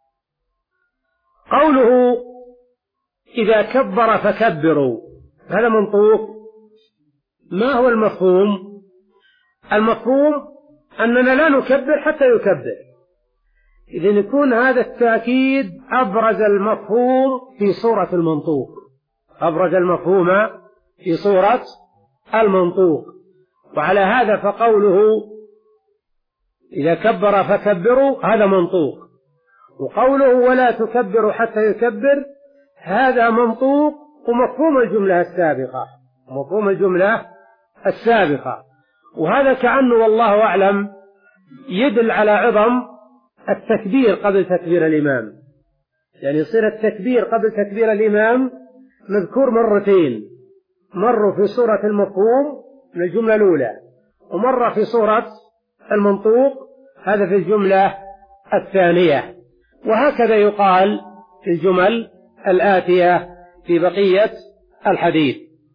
قوله إذا كبر فكبروا، هذا منطوق. ما هو المفهوم؟ المفهوم أننا لا نكبر حتى يكبر. إذن يكون هذا التأكيد أبرز المفهوم في صورة المنطوق، أبرز المفهوم في صورة المنطوق. وعلى هذا فقوله إذا كبر فكبروا هذا منطوق، وقوله ولا تكبروا حتى يكبر هذا منطوق ومفهوم الجملة السابقة، مفهوم الجملة السابقة. وهذا كأنه والله أعلم يدل على عظم التكبير قبل تكبير الإمام، يعني يصير التكبير قبل تكبير الإمام مذكور مرتين، مرة في صورة المفهوم من الجملة الأولى، ومرة في صورة المنطوق هذا في الجملة الثانية. وهكذا يقال في الجمل الآتية في بقية الحديث.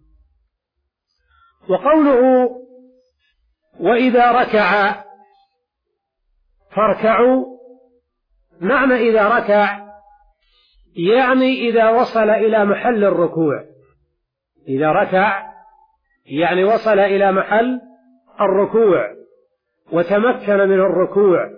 وقوله وإذا ركع فاركعوا، معنى إذا ركع يعني إذا وصل إلى محل الركوع، إذا ركع يعني وصل إلى محل الركوع وتمكن من الركوع.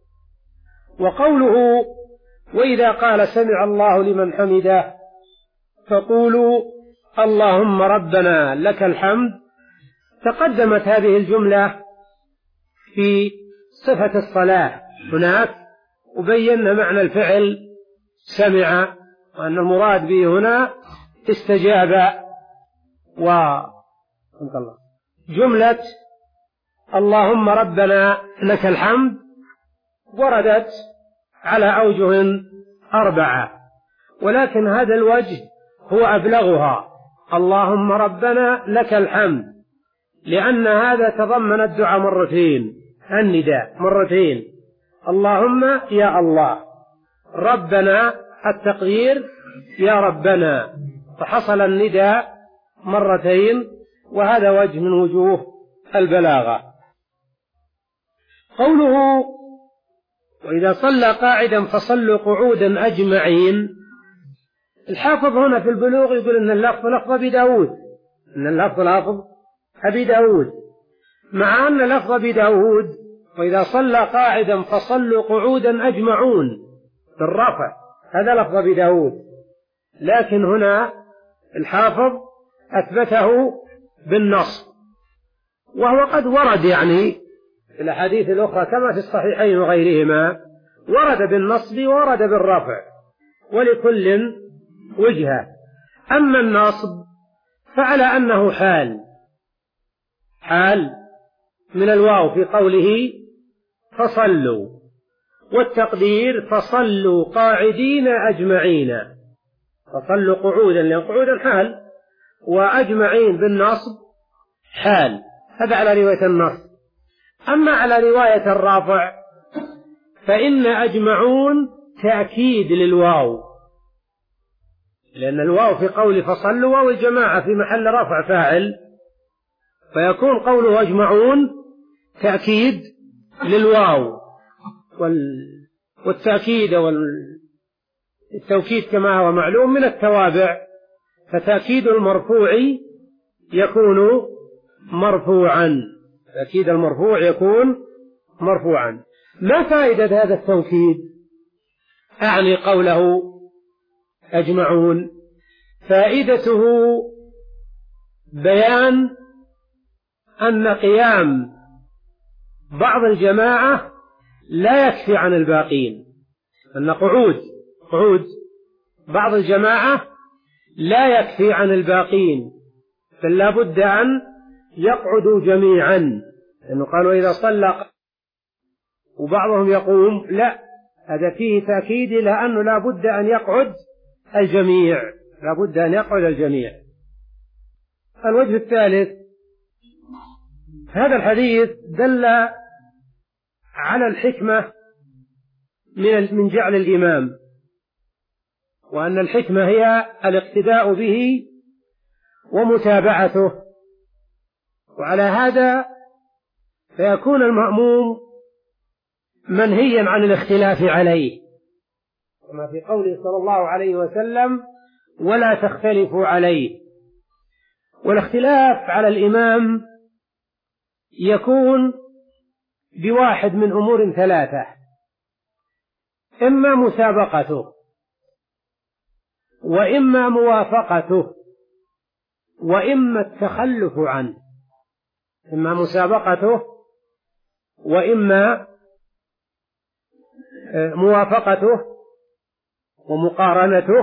وقوله وإذا قال سمع الله لمن حمده فقولوا اللهم ربنا لك الحمد، تقدمت هذه الجملة في صفة الصلاة هناك، وبينا معنى الفعل سمع، وأن المراد به هنا استجاب. وجملة اللهم ربنا لك الحمد وردت على أوجه أربعة، ولكن هذا الوجه هو أبلغها، اللهم ربنا لك الحمد، لأن هذا تضمن الدعاء مرتين، النداء مرتين، اللهم يا الله، ربنا التقدير يا ربنا، فحصل النداء مرتين، وهذا وجه من وجوه البلاغة. قوله وإذا صلى قاعدا فصلوا قعودا أجمعين، الحافظ هنا في البلوغ يقول إن اللفظ لفظ أبي داود، إن اللفظ لفظ أبي داود، مع أن لفظ أبي داود وإذا صلى قاعدا فصلوا قعودا أجمعون بالرفع، هذا لفظ أبي داود، لكن هنا الحافظ أثبته بالنصب، وهو قد ورد يعني في الأحاديث الأخرى كما في الصحيحين وغيرهما، ورد بالنصب وورد بالرفع، ولكل وجهة. أما النصب فعلى أنه حال حال من الواو في قوله فصلوا، والتقدير فصلوا قاعدين أجمعين، فصلوا قعودا لأن قعودا حال، وأجمعين بالنصب حال، هذا على رواية النصب. أما على رواية الرافع فإن أجمعون تأكيد للواو، لأن الواو في قول فصلوا واو الجماعة في محل رفع فاعل، فيكون قوله أجمعون تأكيد للواو، والتأكيد والتوكيد كما هو معلوم من التوابع، فتأكيد المرفوع يكون مرفوعا، تأكيد المرفوع يكون مرفوعا. ما فائدة هذا التوكيد؟ أعني قوله أجمعون، فائدته بيان أن قيام بعض الجماعة لا يكفي عن الباقين، أن قعود قعود بعض الجماعة لا يكفي عن الباقين، بل لا بد أن يقعدوا جميعا، لأنه قالوا إذا صلى وبعضهم يقوم، لا، هذا فيه تأكيد لأنه لا بد أن يقعد الجميع، لا بد أن يقعد الجميع. الوجه الثالث، هذا الحديث دل على الحكمة من جعل الإمام، وأن الحكمة هي الاقتداء به ومتابعته، وعلى هذا فيكون المأموم منهيا عن الاختلاف عليه، كما في قوله صلى الله عليه وسلم ولا تختلفوا عليه. والاختلاف على الإمام يكون بواحد من أمور ثلاثة: إما مسابقته، وإما موافقته، وإما التخلف عنه. إما مسابقته، وإما موافقته ومقارنته،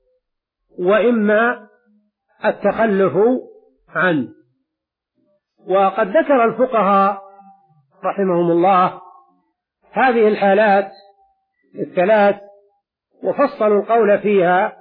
وإما التخلف عنه. وقد ذكر الفقهاء رحمهم الله هذه الحالات الثلاث وفصلوا القول فيها،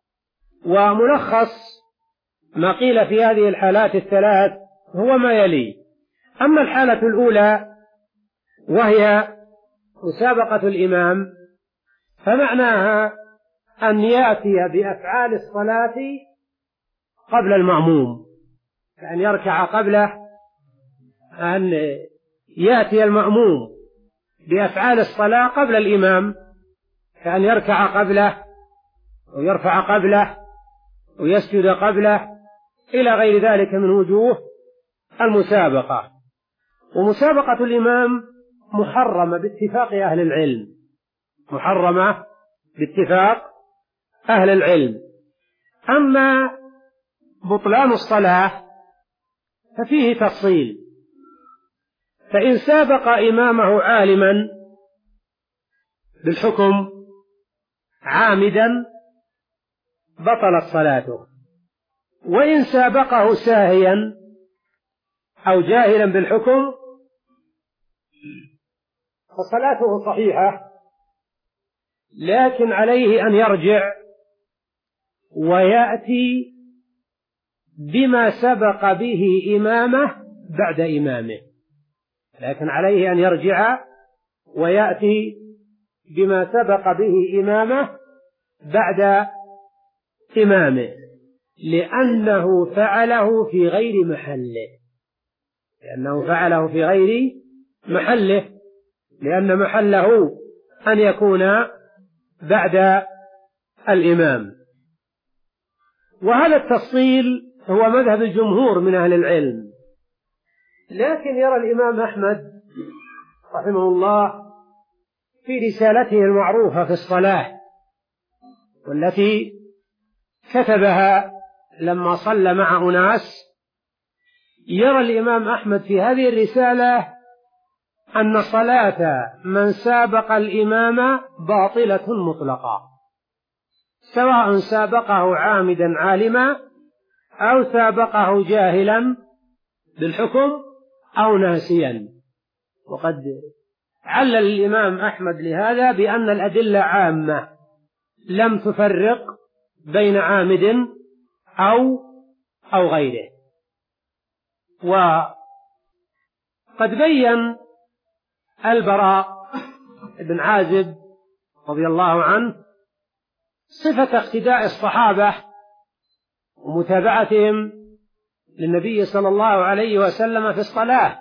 وملخص ما قيل في هذه الحالات الثلاث هو ما يلي: أما الحالة الأولى وهي مسابقة الإمام، فمعناها أن يأتي بأفعال الصلاة قبل المأموم، أن يركع قبله، أن يأتي المأموم بأفعال الصلاة قبل الإمام، كأن يركع قبله ويرفع قبله ويسجد قبله إلى غير ذلك من وجوه المسابقة. ومسابقة الإمام محرمة باتفاق أهل العلم، محرمة باتفاق أهل العلم. أما بطلان الصلاة ففيه تفصيل، فإن سابق إمامه عالما بالحكم عامدا بطلت صلاته، وإن سابقه ساهيا أو جاهلا بالحكم فصلاته صحيحة، لكن عليه أن يرجع ويأتي بما سبق به إمامه بعد إمامه، لكن عليه أن يرجع ويأتي بما سبق به إمامه بعد إمامه، لأنه فعله في غير محله، لأنه فعله في غير محله لأن محله أن يكون بعد الإمام. وهذا التفصيل هو مذهب الجمهور من أهل العلم، لكن يرى الإمام أحمد رحمه الله في رسالته المعروفة في الصلاة، والتي كتبها لما صلى مع أناس، يرى الإمام أحمد في هذه الرسالة أن صلاة من سابق الإمام باطلة مطلقة، سواء سابقه عامدا عالما أو سابقه جاهلا بالحكم أو ناسيا. وقد علل الإمام أحمد لهذا بأن الأدلة عامة لم تفرق بين عامد أو أو غيره. وقد بين البراء بن عازب رضي الله عنه صفة اقتداء الصحابة ومتابعتهم للنبي صلى الله عليه وسلم في الصلاة،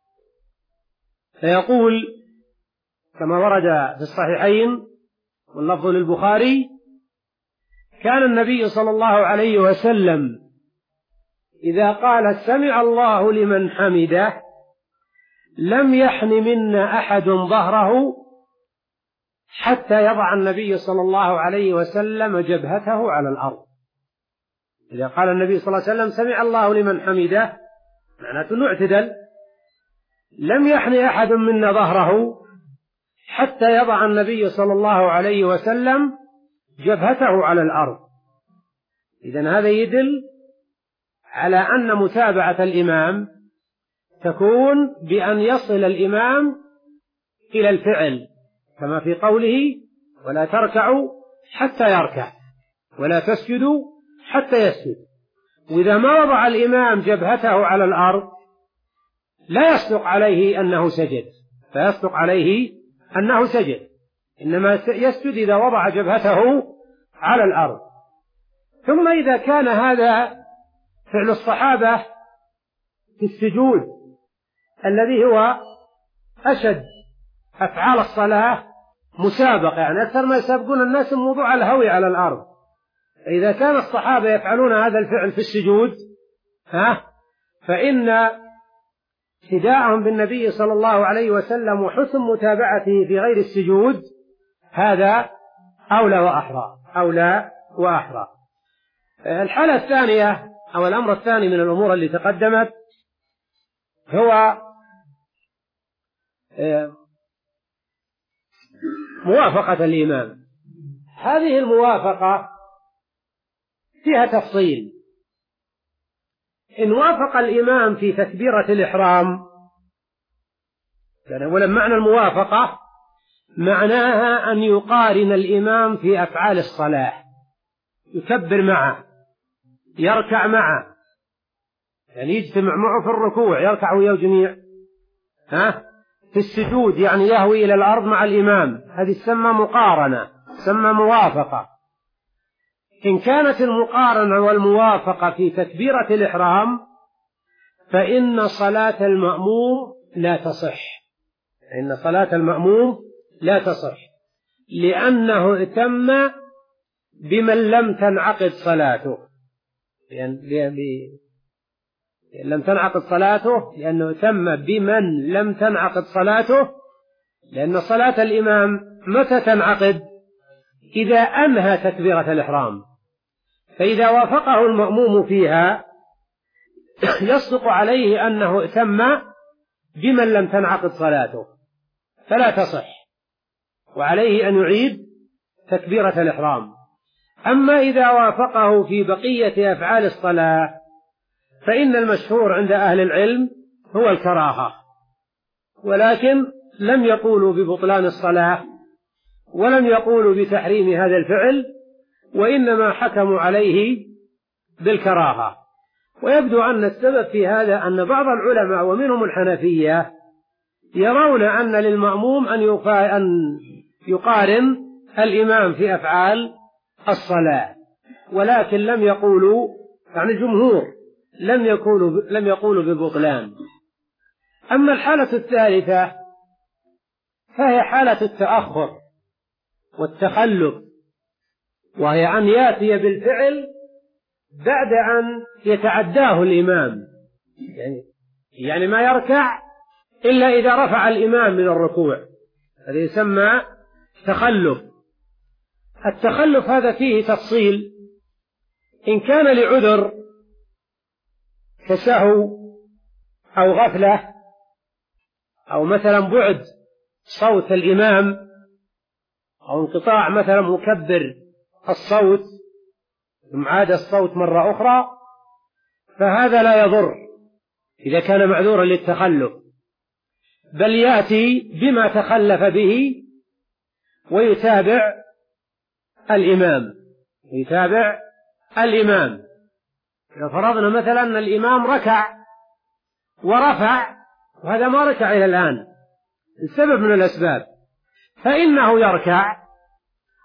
فيقول كما ورد في الصحيحين واللفظ للبخاري: كان النبي صلى الله عليه وسلم إذا قال سمع الله لمن حمده لم يحن منا أحد ظهره حتى يضع النبي صلى الله عليه وسلم جبهته على الأرض. إذا قال النبي صلى الله عليه وسلم سمع الله لمن حمده معناته أنه اعتدل، لم يحن أحد منا ظهره حتى يضع النبي صلى الله عليه وسلم جبهته على الأرض. إذن هذا يدل على أن متابعة الإمام تكون بأن يصل الإمام إلى الفعل، كما في قوله: ولا تركعوا حتى يركع ولا تسجدوا حتى يسجد. وإذا ما وضع الإمام جبهته على الأرض لا يصدق عليه أنه سجد، فيصدق عليه أنه سجد، إنما يسجد إذا وضع جبهته على الأرض. ثم إذا كان هذا فعل الصحابة في السجود الذي هو أشد أفعال الصلاة مسابقة، يعني أكثر ما يسابقون الناس موضوع الهوي على الأرض، إذا كان الصحابة يفعلون هذا الفعل في السجود ها فإن اقتداءهم بالنبي صلى الله عليه وسلم وحسن متابعته في غير السجود هذا أولى وأحرى أولى وأحرى. الحالة الثانية أو الأمر الثاني من الأمور اللي تقدمت هو موافقة الإمام. هذه الموافقة فيها تفصيل. إن وافق الإمام في تكبيرة الإحرام، يعني أولا معنى الموافقة معناها أن يقارن الإمام في أفعال الصلاة، يكبر معه، يركع معه، يعني يجتمع معه في الركوع، يركع وياه جميع، ها في السجود يعني يهوي إلى الأرض مع الإمام، هذه تسمى مقارنة، تسمى موافقة. إن كانت المقارنة والموافقة في تكبيرة الإحرام فإن صلاة المأموم لا تصح، إن صلاة المأموم لا تصح لأنه اتم بمن لم تنعقد صلاته، يعني لم تنعقد صلاته لأنه اتم بمن لم تنعقد صلاته، لأن صلاة الإمام متى تنعقد؟ إذا أنهى تكبيرة الإحرام، فإذا وافقه المأموم فيها يصدق عليه أنه اتم بمن لم تنعقد صلاته فلا تصح، وعليه أن يعيد تكبيرة الإحرام. أما إذا وافقه في بقية أفعال الصلاة فإن المشهور عند أهل العلم هو الكراهة، ولكن لم يقولوا ببطلان الصلاة ولم يقولوا بتحريم هذا الفعل، وإنما حكموا عليه بالكراهة. ويبدو أن السبب في هذا أن بعض العلماء ومنهم الحنفية يرون أن للمأموم أن يقارن الإمام في أفعال الصلاة، ولكن لم يقولوا، يعني الجمهور لم يقولوا لم يقولوا ببطلان. أما الحالة الثالثة فهي حالة التأخر والتخلف، وهي أن يأتي بالفعل بعد أن يتعداه الإمام، يعني, يعني ما يركع إلا إذا رفع الإمام من الركوع، هذا يسمى تخلف. التخلف هذا فيه تفصيل. إن كان لعذر كسهو أو غفلة أو مثلا بعد صوت الإمام أو انقطاع مثلا مكبر الصوت ثم عاد الصوت مرة أخرى، فهذا لا يضر إذا كان معذورا للتخلف، بل يأتي بما تخلف به ويتابع الإمام يتابع الإمام. لو فرضنا مثلا أن الإمام ركع ورفع وهذا ما ركع إلى الآن السبب من الأسباب، فإنه يركع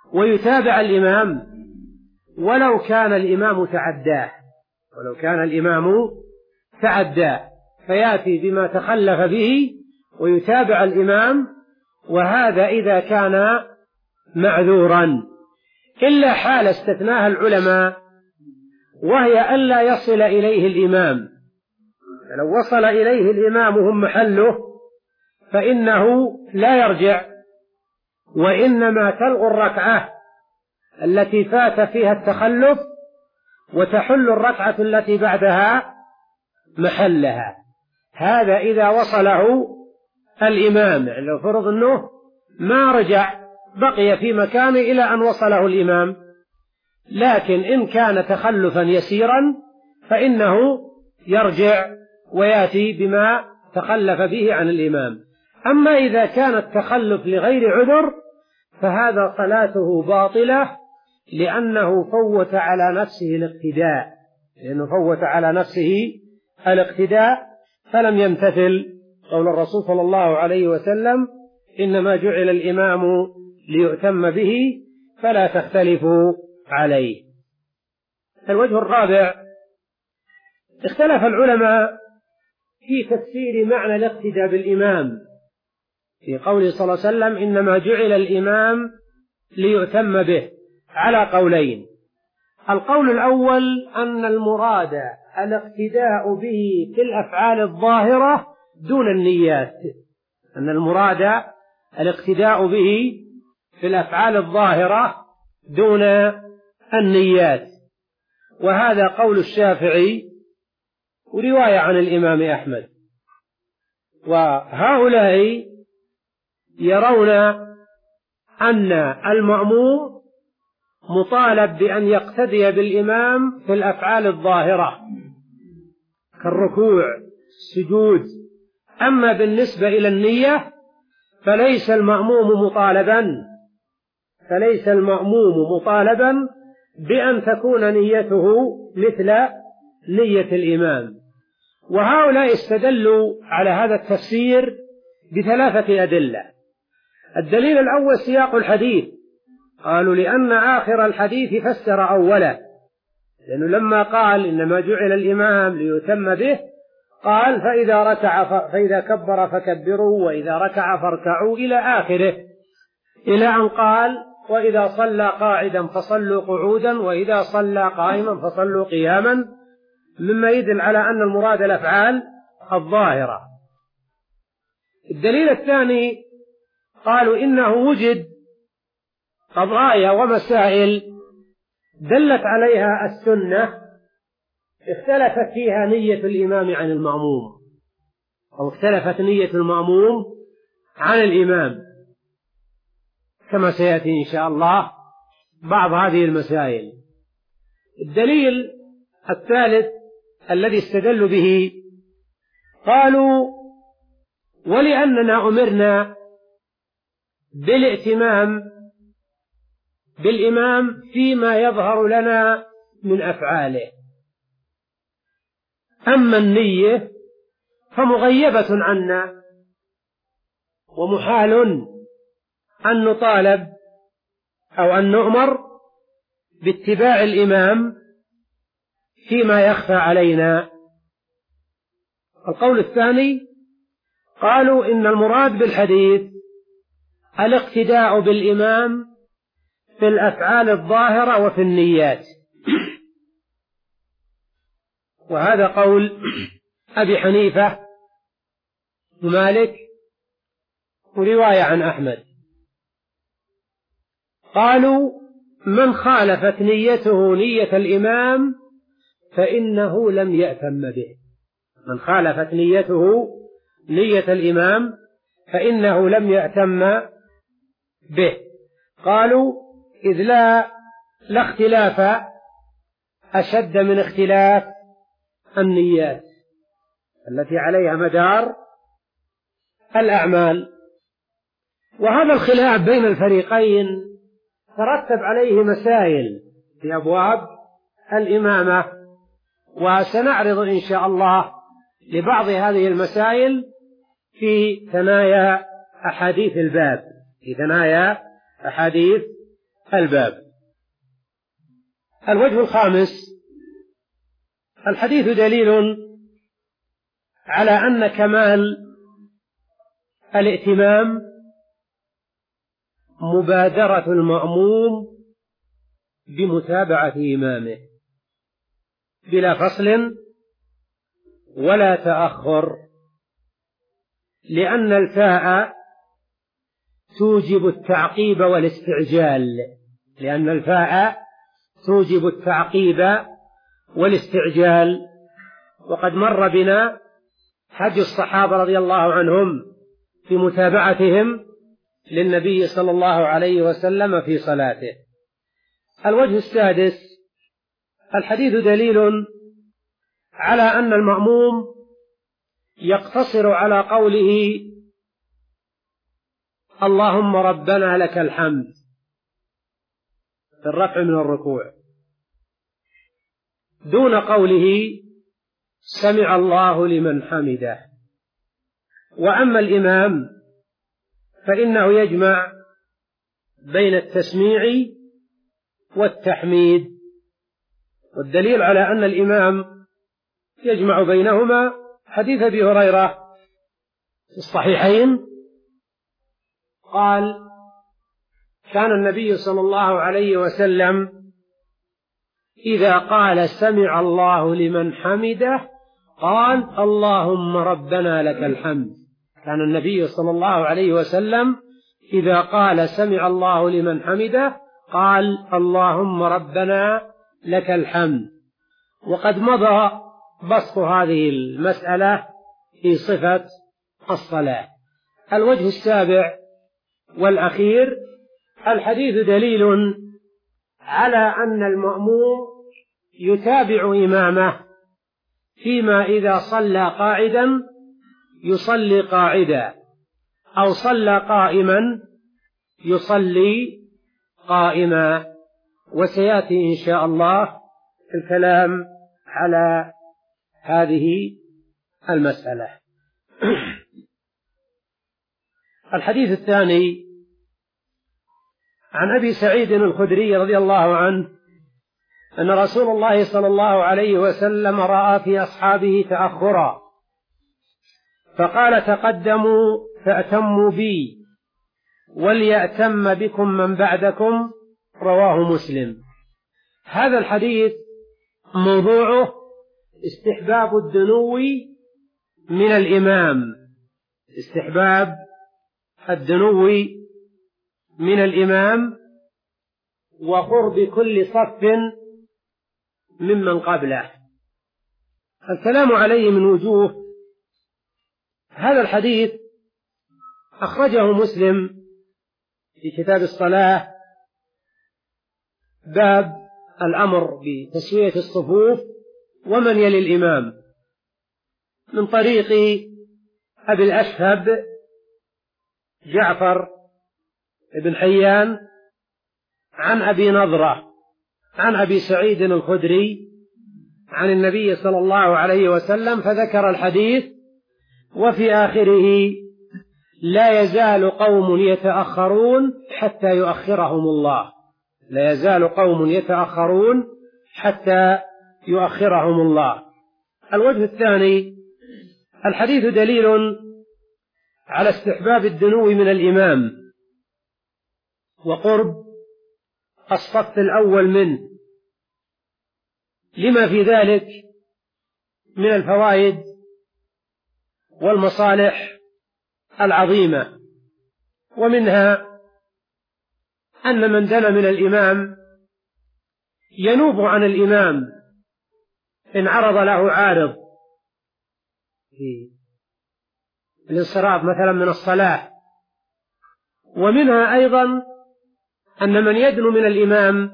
ويتابع الإمام ولو كان الإمام تعداه ولو كان الإمام تعداه فيأتي بما تخلف به ويتابع الإمام، وهذا إذا كان معذورا. إلا حال استثناها العلماء، وهي ألا يصل إليه الإمام، فلو وصل إليه الإمام هم محله فإنه لا يرجع، وإنما تلغى الركعة التي فات فيها التخلف وتحل الركعة التي بعدها محلها. هذا إذا وصله الإمام، يعني لو فرض أنه ما رجع بقي في مكانه إلى أن وصله الإمام، لكن إن كان تخلفا يسيرا فإنه يرجع ويأتي بما تخلف به عن الإمام. أما إذا كان التخلف لغير عذر فهذا صلاته باطلة، لأنه فوت على نفسه الاقتداء لأنه فوت على نفسه الاقتداء فلم يمتثل قول الرسول صلى الله عليه وسلم: إنما جعل الإمام ليؤتم به فلا تختلفوا عليه. الوجه الرابع: اختلف العلماء في تفسير معنى الاقتداء بالإمام في قوله صلى الله عليه وسلم: إنما جعل الإمام ليؤتم به، على قولين. القول الأول أن المراد الاقتداء به في الأفعال الظاهرة دون النيات، أن المراد الاقتداء به في الأفعال الظاهرة دون النيات، وهذا قول الشافعي ورواية عن الإمام أحمد. وهؤلاء يرون أن المأموم مطالب بأن يقتدي بالإمام في الأفعال الظاهرة كالركوع السجود. أما بالنسبة إلى النية فليس المأموم مطالبا فليس المأموم مطالبا بأن تكون نيته مثل نية الإمام. وهؤلاء استدلوا على هذا التفسير بثلاثة أدلة. الدليل الأول سياق الحديث، قالوا لأن آخر الحديث فسر أوله، لأنه لما قال إنما جعل الإمام ليتم به قال: فإذا ركع فإذا كبر فكبروا وإذا ركع فاركعوا إلى آخره، إلى أن قال: وإذا صلى قاعدا فصلوا قعودا وإذا صلى قائما فصلوا قياما، مما يدل على أن المراد الأفعال الظاهرة. الدليل الثاني قالوا إنه وجد قضايا ومسائل دلت عليها السنة اختلفت فيها نية الإمام عن المأموم، أو اختلفت نية المأموم عن الإمام، كما سيأتي إن شاء الله بعض هذه المسائل. الدليل الثالث الذي استدلوا به قالوا: ولأننا أمرنا بالائتمام بالإمام فيما يظهر لنا من أفعاله، أما النية فمغيبة عنا، ومحال أن نطالب أو أن نؤمر باتباع الإمام فيما يخفى علينا. القول الثاني قالوا إن المراد بالحديث الاقتداء بالإمام في الأفعال الظاهرة وفي النيات، وهذا قول أبي حنيفة ومالك ورواية عن أحمد. قالوا: من خالفت نيته نية الإمام فإنه لم يأتم به. من خالفت نيته نية الإمام فإنه لم يأتم به. قالوا: إذ لا لا اختلاف أشد من اختلاف النيات التي عليها مدار الأعمال. وهذا الخلاف بين الفريقين ترتب عليه مسائل في أبواب الإمامة، وسنعرض إن شاء الله لبعض هذه المسائل في ثنايا أحاديث الباب في ثنايا أحاديث الباب. الوجه الخامس: الحديث دليل على أن كمال الائتمام مبادرة المأموم بمتابعة إمامه بلا فصل ولا تأخر، لأن الفاء توجب التعقيب والاستعجال لأن الفاء توجب التعقيب والاستعجال وقد مر بنا حج الصحابة رضي الله عنهم في متابعتهم للنبي صلى الله عليه وسلم في صلاته. الوجه السادس: الحديث دليل على أن المأموم يقتصر على قوله اللهم ربنا لك الحمد في الرفع من الركوع دون قوله سمع الله لمن حمده. وأما الإمام فإنه يجمع بين التسميع والتحميد، والدليل على أن الإمام يجمع بينهما حديث أبي هريرة في الصحيحين قال: كان النبي صلى الله عليه وسلم إذا قال سمع الله لمن حمده قال اللهم ربنا لك الحمد. كان النبي صلى الله عليه وسلم إذا قال سمع الله لمن حمده قال اللهم ربنا لك الحمد. وقد مضى بسط هذه المسألة في صفة الصلاة. الوجه السابع والأخير: الحديث دليل على أن المأموم يتابع إمامه فيما إذا صلى قاعدا يصلي قاعدا أو صلى قائما يصلي قائما. وسيأتي إن شاء الله الكلام على هذه المسألة. الحديث الثاني عن أبي سعيد الخدري رضي الله عنه أن رسول الله صلى الله عليه وسلم رأى في أصحابه تأخرا فقال تقدموا فأتموا بي وليأتم بكم من بعدكم، رواه مسلم. هذا الحديث موضوعه استحباب الدنو من الإمام استحباب الدنو من الإمام وقرب كل صف ممن قبله. الكلام عليه من وجوه. هذا الحديث أخرجه مسلم في كتاب الصلاة باب الأمر بتسوية الصفوف ومن يلي الإمام من طريق أبي الأشهب جعفر بن حيان عن أبي نضرة عن أبي سعيد الخدري عن النبي صلى الله عليه وسلم فذكر الحديث وفي آخره لا يزال قوم يتأخرون حتى يؤخرهم الله لا يزال قوم يتأخرون حتى يؤخرهم الله. الوجه الثاني: الحديث دليل على استحباب الدنو من الإمام وقرب الصف الأول منه لما في ذلك من الفوائد والمصالح العظيمة، ومنها أن من دنا من الإمام ينوب عن الإمام إن عرض له عارض في الانصراف مثلا من الصلاة. ومنها أيضا أن من يدنو من الإمام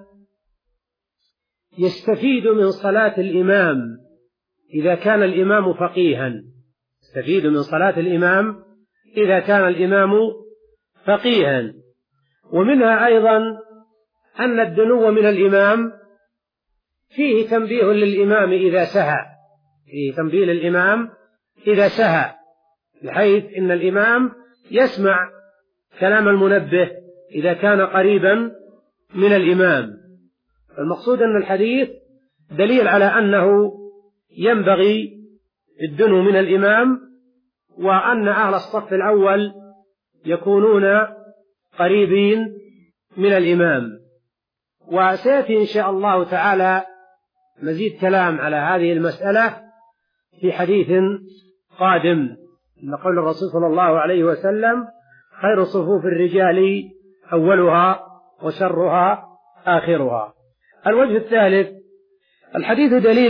يستفيد من صلاة الإمام إذا كان الإمام فقيها يستفيد من صلاة الإمام إذا كان الإمام فقيها. ومنها أيضا أن الدنو من الإمام فيه تنبيه للإمام إذا سهى فيه تنبيه للإمام إذا سهى بحيث إن الإمام يسمع كلام المنبه إذا كان قريبا من الإمام. المقصود أن الحديث دليل على أنه ينبغي الدنو من الإمام، وأن أهل الصف الأول يكونون قريبين من الإمام. وسيأتي إن شاء الله تعالى مزيد كلام على هذه المسألة في حديث قادم، إن قول الرسول صلى الله عليه وسلم: خير صفوف الرجال أولها وشرها آخرها. الوجه الثالث: الحديث دليل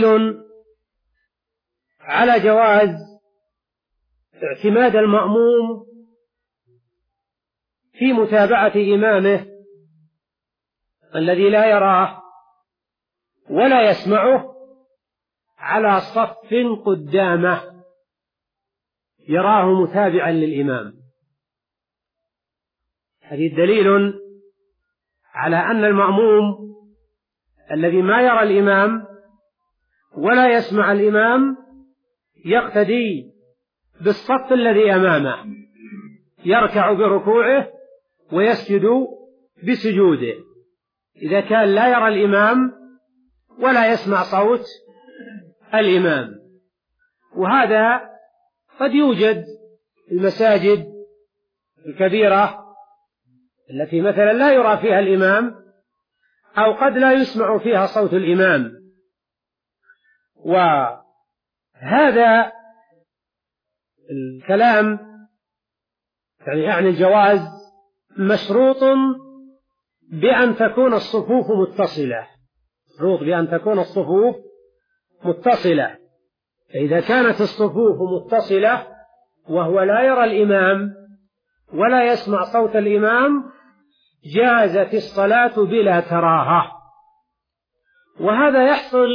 على جواز اعتماد المأموم في متابعة إمامه الذي لا يراه ولا يسمعه على صف قدامه يراه متابعا للإمام. هذه دليل على أن المأموم الذي ما يرى الإمام ولا يسمع الإمام يقتدي بالصف الذي أمامه، يركع بركوعه ويسجد بسجوده إذا كان لا يرى الإمام ولا يسمع صوت الإمام. وهذا قد يوجد المساجد الكبيرة التي مثلا لا يرى فيها الإمام، أو قد لا يسمع فيها صوت الإمام. وهذا الكلام يعني يعني الجواز مشروط بأن تكون الصفوف متصلة، مشروط بأن تكون الصفوف متصلة. فإذا كانت الصفوف متصلة وهو لا يرى الإمام ولا يسمع صوت الإمام جازت الصلاة بلا كراهة. وهذا يحصل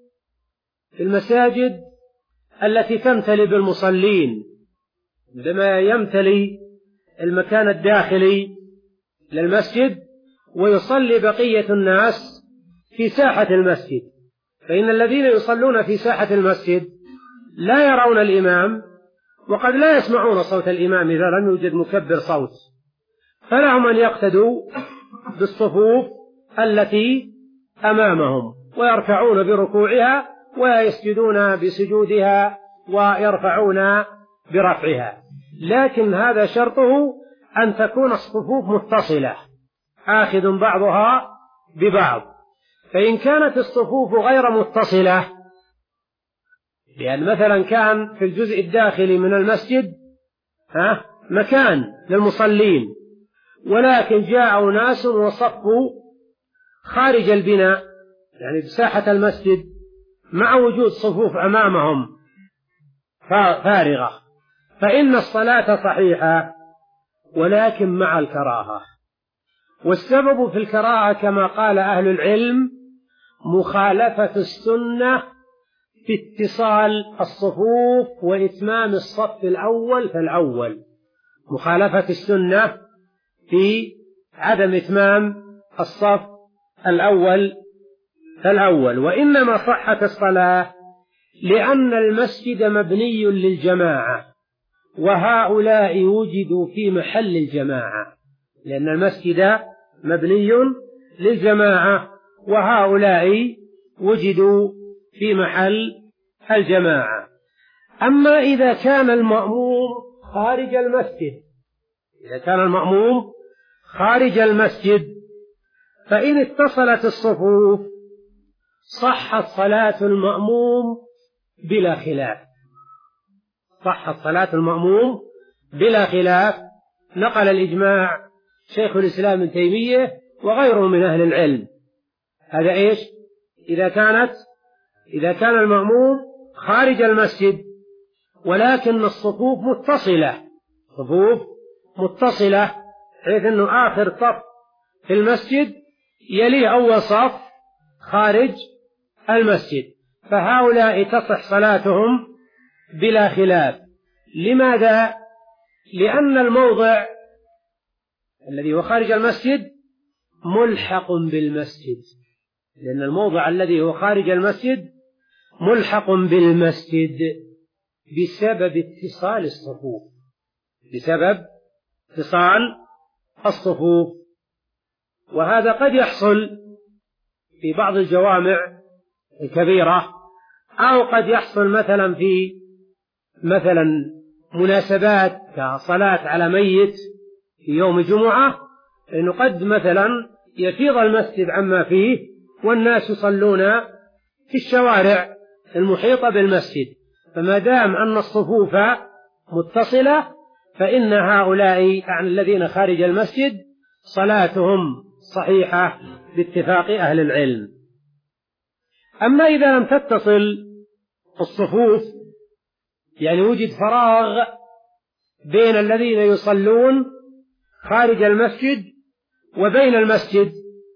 في المساجد التي تمتلي بالمصلين، عندما يمتلي المكان الداخلي للمسجد ويصلي بقية الناس في ساحة المسجد، فإن الذين يصلون في ساحة المسجد لا يرون الإمام وقد لا يسمعون صوت الإمام إذا لم يوجد مكبر صوت، فلهم أن يقتدوا بالصفوف التي أمامهم ويركعون بركوعها ويسجدون بسجودها ويرفعون برفعها. لكن هذا شرطه أن تكون الصفوف متصلة آخذ بعضها ببعض. فإن كانت الصفوف غير متصلة، لأن مثلا كان في الجزء الداخلي من المسجد ها مكان للمصلين، ولكن جاءوا ناس وصفوا خارج البناء يعني بساحة المسجد مع وجود صفوف أمامهم فارغة، فإن الصلاة صحيحة ولكن مع الكراهة. والسبب في الكراهة كما قال أهل العلم مخالفة السنة في اتصال الصفوف وإتمام الصف الأول فالأول، مخالفة السنة في عدم إتمام الصف الأول فالأول. وإنما صحت الصلاة لأن المسجد مبني للجماعة وهؤلاء وجدوا في محل الجماعة، لأن المسجد مبني للجماعة وهؤلاء وجدوا في محل الجماعة. أما إذا كان المأموم خارج المسجد إذا كان المأموم خارج المسجد فإن اتصلت الصفوف صحت صلاة المأموم بلا خلاف، صحت صلاة المأموم بلا خلاف. نقل الإجماع شيخ الإسلام ابن تيمية وغيره من أهل العلم. هذا إيش؟ إذا كانت إذا كان المأموم خارج المسجد ولكن الصفوف متصلة صفوف متصلة حيث أنه آخر صف في المسجد يليه أول صف خارج المسجد، فهؤلاء تصح صلاتهم بلا خلاف. لماذا؟ لأن الموضع الذي هو خارج المسجد ملحق بالمسجد، لأن الموضع الذي هو خارج المسجد ملحق بالمسجد بسبب اتصال الصفوف بسبب اتصال الصفوف. وهذا قد يحصل في بعض الجوامع الكبيرة، أو قد يحصل مثلا في مثلا مناسبات كصلاة على ميت في يوم الجمعة، إنه قد مثلا يفيض المسجد عما فيه والناس يصلون في الشوارع المحيطة بالمسجد، فما دام أن الصفوف متصلة فإن هؤلاء يعني الذين خارج المسجد صلاتهم صحيحة باتفاق أهل العلم. أما إذا لم تتصل الصفوف، يعني وجد فراغ بين الذين يصلون خارج المسجد وبين المسجد،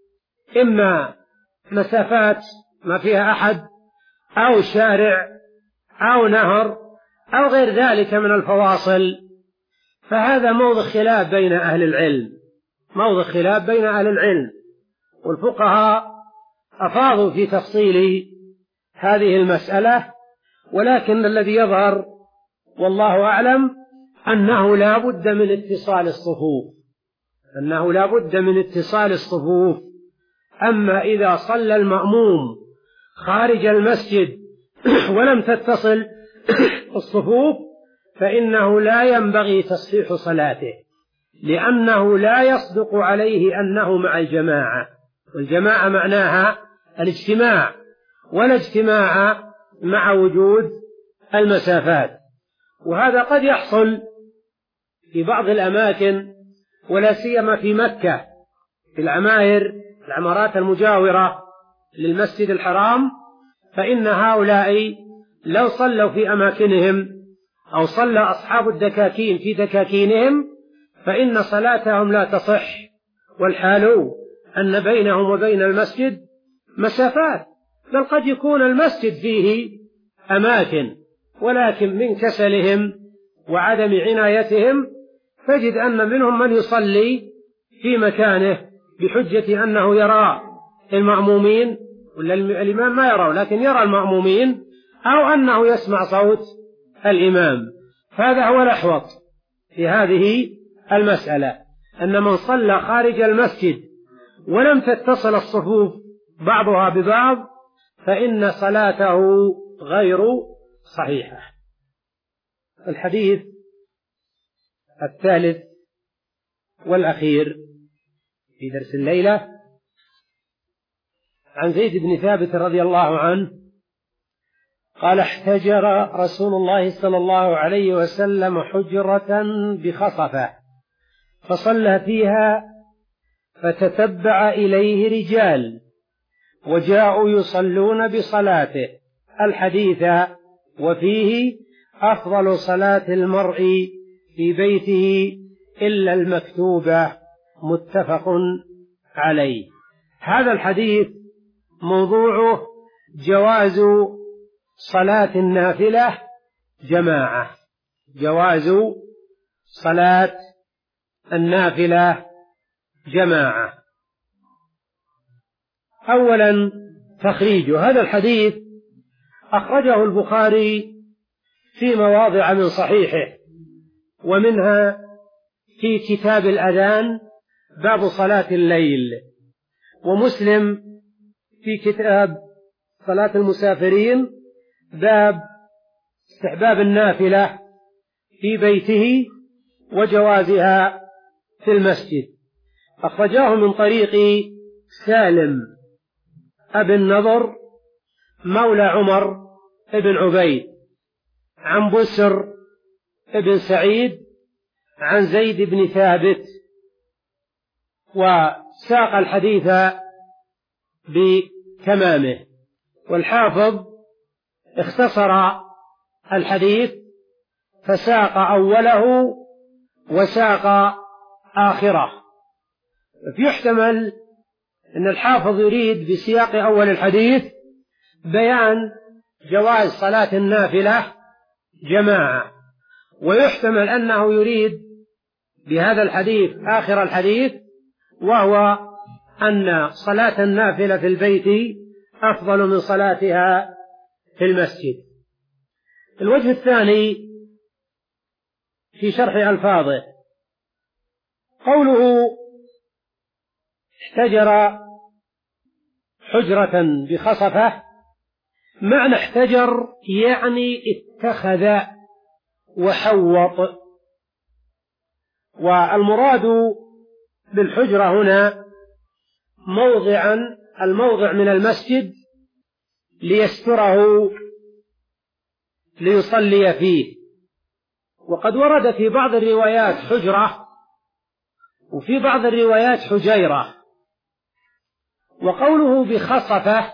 إما مسافات ما فيها أحد أو شارع أو نهر أو غير ذلك من الفواصل، فهذا موضع خلاف بين أهل العلم، موضع خلاف بين أهل العلم، والفقهاء أفاضوا في تفصيل هذه المسألة، ولكن الذي يظهر والله أعلم أنه لا بد من اتصال الصفوف، أنه لا بد من اتصال الصفوف. أما إذا صلى المأموم خارج المسجد ولم تتصل الصفوف فإنه لا ينبغي تصحيح صلاته، لأنه لا يصدق عليه أنه مع الجماعة، والجماعة معناها الاجتماع، ولا اجتماع مع وجود المسافات. وهذا قد يحصل في بعض الأماكن، ولا سيما في مكة في العماير العمارات المجاورة للمسجد الحرام، فإن هؤلاء لو صلوا في أماكنهم أو صلى أصحاب الدكاكين في دكاكينهم فإن صلاتهم لا تصح، والحال أن بينهم وبين المسجد مسافات، بل قد يكون المسجد فيه أماكن، ولكن من كسلهم وعدم عنايتهم تجد أن منهم من يصلي في مكانه بحجة أنه يرى المأمومين، ولا الإمام ما يرى لكن يرى المأمومين، أو أنه يسمع صوت الإمام. هذا هو الأحوط في هذه المسألة، أن من صلى خارج المسجد ولم تتصل الصفوف بعضها ببعض فإن صلاته غير صحيحة. الحديث الثالث والأخير في درس الليلة عن زيد بن ثابت رضي الله عنه قال: احتجر رسول الله صلى الله عليه وسلم حجرة بخصفة فصلى فيها فتتبع إليه رجال وجاءوا يصلون بصلاته الحديث، وفيه أفضل صلاة المرء في بيته إلا المكتوبة، متفق عليه. هذا الحديث موضوعه جواز صلاة النافلة جماعة، جواز صلاة النافلة جماعة. أولا تخريج هذا الحديث أخرجه البخاري في مواضع من صحيحه، ومنها في كتاب الأذان باب صلاة الليل، ومسلم في كتاب صلاة المسافرين باب استحباب النافلة في بيته وجوازها في المسجد. أخرجاه من طريق سالم أبي النضر مولى عمر بن عبيد عن بسر بن سعيد عن زيد بن ثابت، وساق الحديث بتمامه. والحافظ اختصر الحديث فساق أوله وساق آخره، فيحتمل أن الحافظ يريد بسياق أول الحديث بيان جواز صلاة النافلة جماعة، ويحتمل أنه يريد بهذا الحديث آخر الحديث، وهو أن صلاة النافلة في البيت أفضل من صلاتها في المسجد. الوجه الثاني في شرح ألفاظه قوله احتجر حجرة بخصفة. معنى احتجر يعني اتخذ وحوط، والمراد بالحجرة هنا موضعا الموضع من المسجد ليستره ليصلي فيه. وقد ورد في بعض الروايات حجرة وفي بعض الروايات حجيرة. وقوله بخصفة،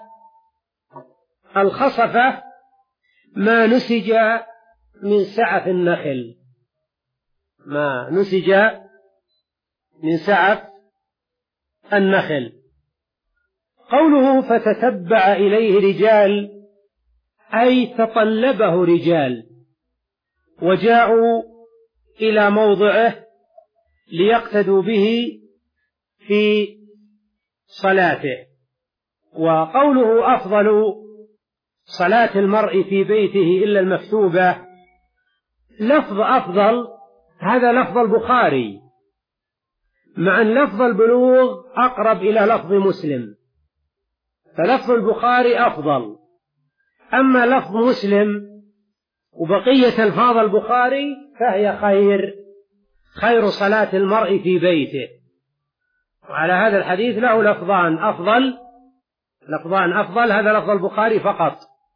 الخصفة ما نسج من سعف النخل، ما نسج من سعف النخل. قوله فتتبع إليه رجال أي تطلبه رجال وجاءوا إلى موضعه ليقتدوا به في صلاته. وقوله أفضل صلاة المرء في بيته إلا المكتوبة، لفظ أفضل هذا لفظ البخاري، مع أن لفظ البلوغ أقرب إلى لفظ مسلم، فلفظ البخاري أفضل. أما لفظ مسلم وبقية ألفاظ البخاري فهي خير خير صلاة المرء في بيته. وعلى هذا الحديث له لفظان أفضل لفظان أفضل هذا لفظ البخاري فقط،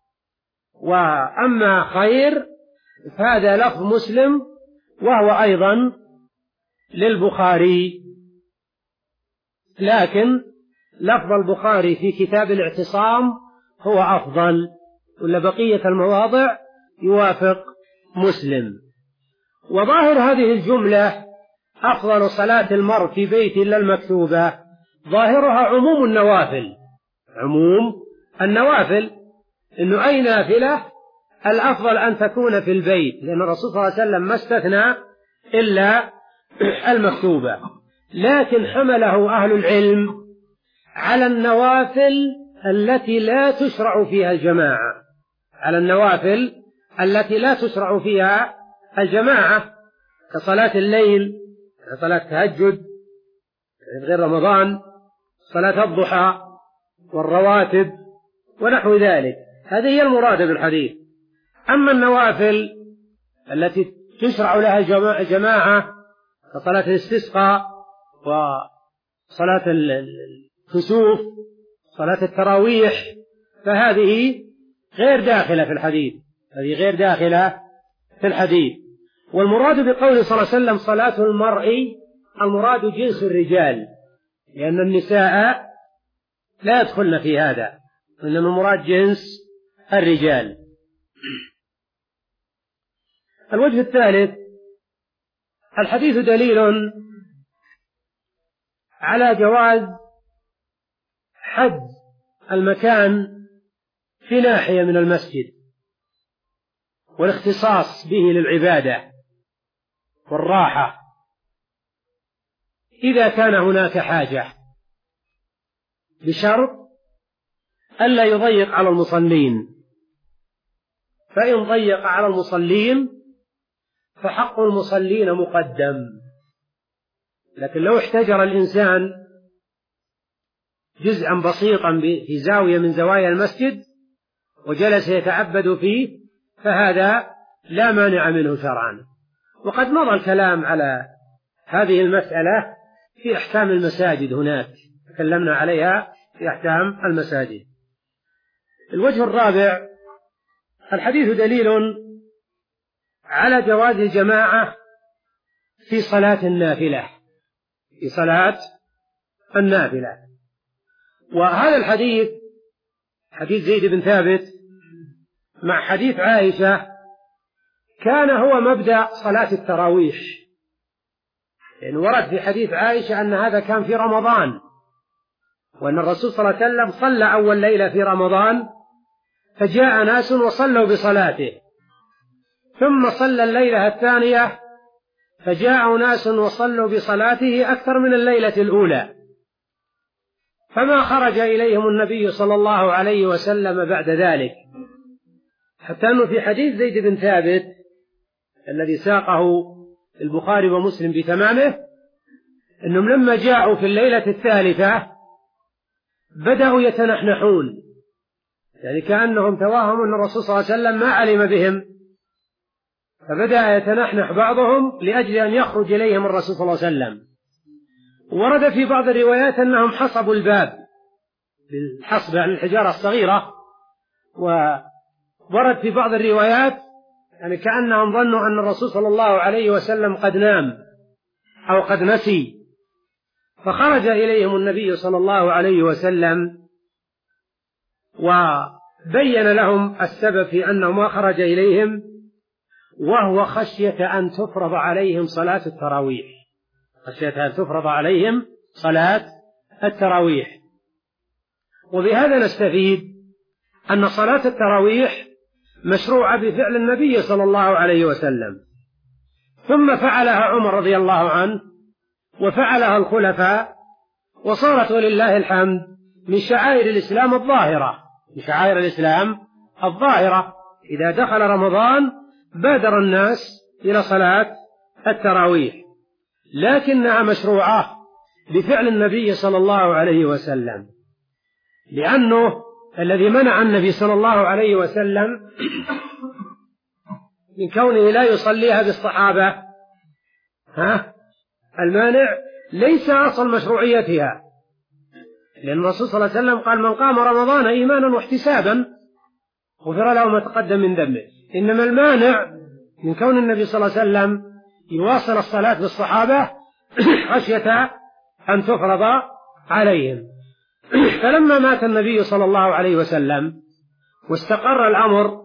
وأما خير فهذا لفظ مسلم وهو أيضا للبخاري، لكن لفظ البخاري في كتاب الاعتصام هو أفضل، ولا بقية المواضع يوافق مسلم. وظاهر هذه الجملة أفضل صلاة المرء في بيت إلا المكتوبة ظاهرها عموم النوافل، عموم النوافل إنه أي نافلة الأفضل أن تكون في البيت، لأن الرسول صلى الله عليه وسلم ما استثنى إلا المكتوبة. لكن حمله أهل العلم على النوافل التي لا تشرع فيها الجماعة على النوافل التي لا تشرع فيها الجماعة كصلاة الليل، كصلاة التهجد غير رمضان، صلاة الضحى والرواتب ونحو ذلك، هذه هي المرادة بالحديث. أما النوافل التي تشرع لها الجماعة كصلاة الاستسقاء وصلاة الكسوف صلاة التراويح فهذه غير داخلة في الحديث هذه غير داخلة في الحديث. والمراد بقوله صلى الله عليه وسلم صلاة المرء المراد جنس الرجال، لأن النساء لا يدخلن في هذا، إنما المراد جنس الرجال. الوجه الثالث، الحديث دليل على جواز حد المكان في ناحية من المسجد والاختصاص به للعبادة والراحة إذا كان هناك حاجة، بشرط ألا يضيق على المصلين، فإن ضيق على المصلين فحق المصلين مقدم. لكن لو احتجر الإنسان جزءا بسيطا في زاوية من زوايا المسجد وجلس يتعبد فيه فهذا لا مانع منه شرعا. وقد مضى الكلام على هذه المسألة في أحكام المساجد، هناك تكلمنا عليها في أحكام المساجد. الوجه الرابع، الحديث دليل على جواز الجماعة في صلاة النافلة في صلاة النافلة. وهذا الحديث حديث زيد بن ثابت مع حديث عائشة كان هو مبدأ صلاة التراويح، لأنه ورد في حديث عائشة أن هذا كان في رمضان، وأن الرسول صلى الله عليه وسلم صلى أول ليلة في رمضان فجاء ناس وصلوا بصلاته، ثم صلى الليلة الثانية فجاءوا ناس وصلوا بصلاته أكثر من الليلة الأولى، فما خرج إليهم النبي صلى الله عليه وسلم بعد ذلك، حتى أنه في حديث زيد بن ثابت الذي ساقه البخاري ومسلم بتمامه أنهم لما جاءوا في الليلة الثالثة بدأوا يتنحنحون، يعني كأنهم توهموا أن الرسول صلى الله عليه وسلم ما علم بهم، فبدأ يتنحنح بعضهم لأجل أن يخرج إليهم الرسول صلى الله عليه وسلم. ورد في بعض الروايات أنهم حصبوا الباب بالحصب، يعني الحجارة الصغيرة، وورد في بعض الروايات يعني كأنهم ظنوا أن الرسول صلى الله عليه وسلم قد نام أو قد نسي، فخرج إليهم النبي صلى الله عليه وسلم وبين لهم السبب في أنه ما خرج إليهم، وهو خشية أن تفرض عليهم صلاة التراويح، خشية أن تفرض عليهم صلاة التراويح. وبهذا نستفيد أن صلاة التراويح مشروعة بفعل النبي صلى الله عليه وسلم، ثم فعلها عمر رضي الله عنه، وفعلها الخلفاء، وصارت ولله الحمد من شعائر الإسلام الظاهرة، من شعائر الإسلام الظاهرة. إذا دخل رمضان بادر الناس إلى صلاة التراويح، لكنها مشروعة بفعل النبي صلى الله عليه وسلم، لأنه الذي منع النبي صلى الله عليه وسلم من كونه لا يصليها بالصحابة، ها المانع ليس أصل مشروعيتها، لأن الرسول صلى الله عليه وسلم قال: من قام رمضان إيمانا واحتسابا غفر له ما تقدم من ذنبه. إنما المانع من كون النبي صلى الله عليه وسلم يواصل الصلاة بالصحابة خشية أن تفرض عليهم. فلما مات النبي صلى الله عليه وسلم واستقر الأمر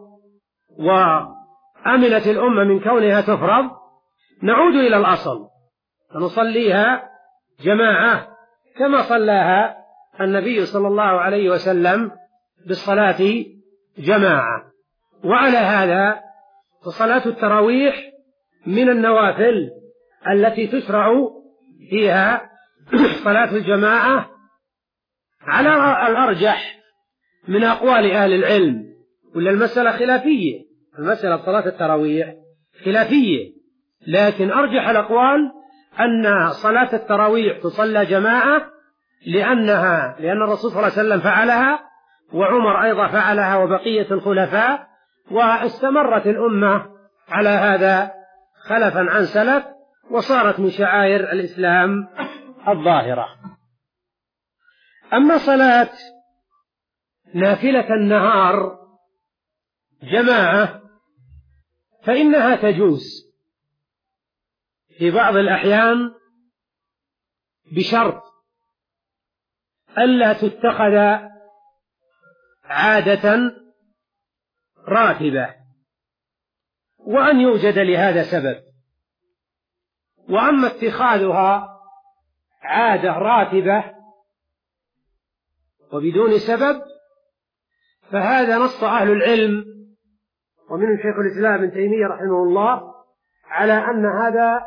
وأمنت الأمة من كونها تفرض، نعود إلى الأصل فنصليها جماعة كما صلاها النبي صلى الله عليه وسلم بالصلاة جماعة. وعلى هذا فصلاة التراويح من النوافل التي تشرع فيها صلاة الجماعة على الأرجح من أقوال أهل العلم، ولا المسألة خلافية، المسألة صلاة التراويح خلافية، لكن أرجح الأقوال أن صلاة التراويح تصلى جماعة، لأنها لأن الرسول صلى الله عليه وسلم فعلها، وعمر أيضا فعلها، وبقية الخلفاء، واستمرت الأمة على هذا خلفا عن سلف، وصارت من شعائر الإسلام الظاهرة. أما صلاة نافلة النهار جماعة فإنها تجوز في بعض الأحيان بشرط ألا تتخذ عادة راتبة، وأن يوجد لهذا سبب. وأما اتخاذها عادة راتبة وبدون سبب فهذا نص أهل العلم، ومنهم شيخ الإسلام ابن تيمية رحمه الله، على أن هذا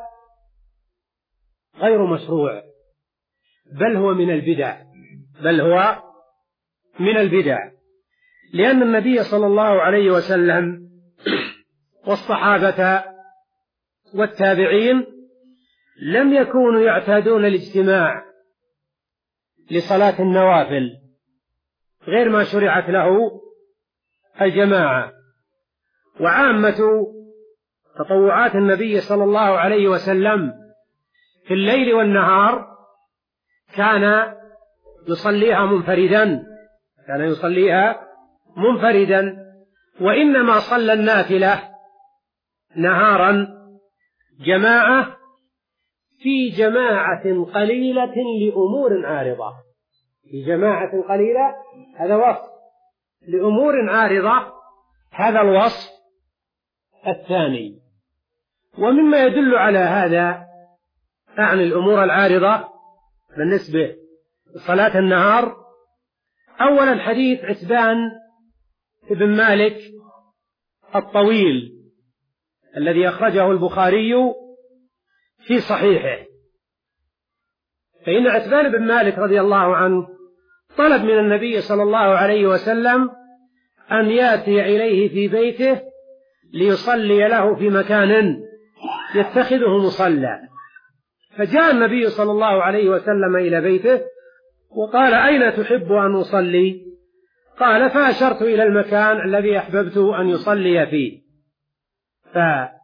غير مشروع، بل هو من البدع، بل هو من البدع، لأن النبي صلى الله عليه وسلم والصحابة والتابعين لم يكونوا يعتادون الاجتماع لصلاة النوافل غير ما شرعت له الجماعة. وعامة تطوعات النبي صلى الله عليه وسلم في الليل والنهار كان يصليها منفردا، كان يصليها منفردا، وإنما صلى النافلة نهارا جماعة في جماعة قليلة لأمور عارضة، في جماعة قليلة، هذا وصف، لأمور عارضة هذا الوصف الثاني. ومما يدل على هذا عن الأمور العارضة بالنسبة لصلاة النهار، أولا حديث عتبان بن مالك الطويل الذي أخرجه البخاري في صحيحه. فإن عتبان بن مالك رضي الله عنه طلب من النبي صلى الله عليه وسلم أن يأتي إليه في بيته ليصلي له في مكان يتخذه مصلى، فجاء النبي صلى الله عليه وسلم إلى بيته وقال: أين تحب أن أصلي؟ قال: فأشرت إلى المكان الذي أحببت أن يصلي فيه. فصلى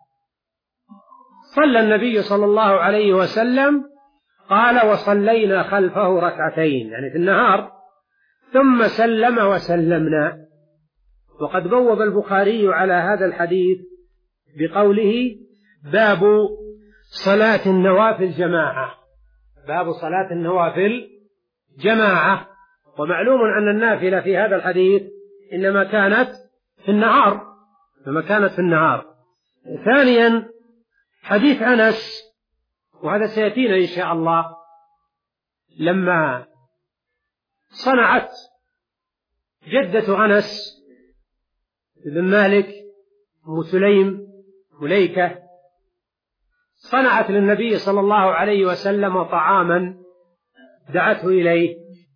النبي صلى الله عليه وسلم، قال: وصلينا خلفه ركعتين، يعني في النهار، ثم سلم وسلمنا. وقد بوب البخاري على هذا الحديث بقوله: باب صلاة النوافل جماعة. باب صلاة النوافل جماعة. ومعلوم أن النافلة في هذا الحديث إنما كانت في النهار، إنما كانت في النهار. ثانيا، حديث أنس، وهذا سيأتينا إن شاء الله، لما صنعت جدة أنس بن مالك أم سليم مليكة، صنعت للنبي صلى الله عليه وسلم طعاما دعته إليه،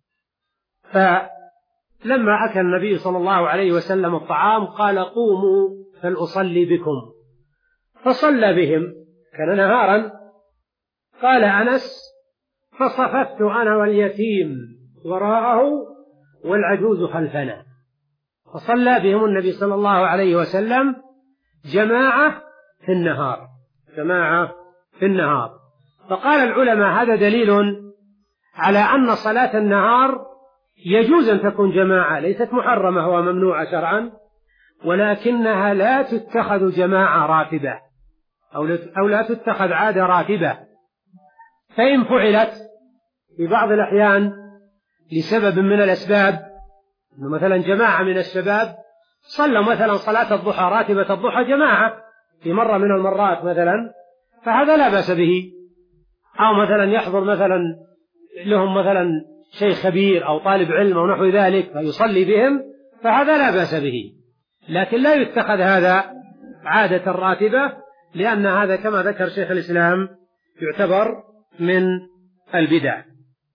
فلما أكل النبي صلى الله عليه وسلم الطعام قال: قوموا فلأصلي بكم، فصلى بهم، كان نهارا. قال أنس: فصففت أنا واليتيم وراءه والعجوز خلفنا. فصلى بهم النبي صلى الله عليه وسلم جماعة في النهار، جماعة في النهار. فقال العلماء: هذا دليل على أن صلاة النهار يجوز أن تكون جماعة، ليست محرمة وممنوعة شرعا، ولكنها لا تتخذ جماعة راتبة، أو لا تتخذ عادة راتبة. فإن فعلت في بعض الأحيان لسبب من الأسباب، مثلا جماعة من الشباب صلوا مثلا صلاة الضحى، راتبة الضحى جماعة في مرة من المرات مثلا، فهذا لا بأس به. أو مثلا يحضر مثلا لهم مثلا شيخ خبير أو طالب علم أو نحو ذلك فيصلي بهم، فهذا لا بأس به. لكن لا يتخذ هذا عادة راتبة، لأن هذا كما ذكر شيخ الإسلام يعتبر من البدع.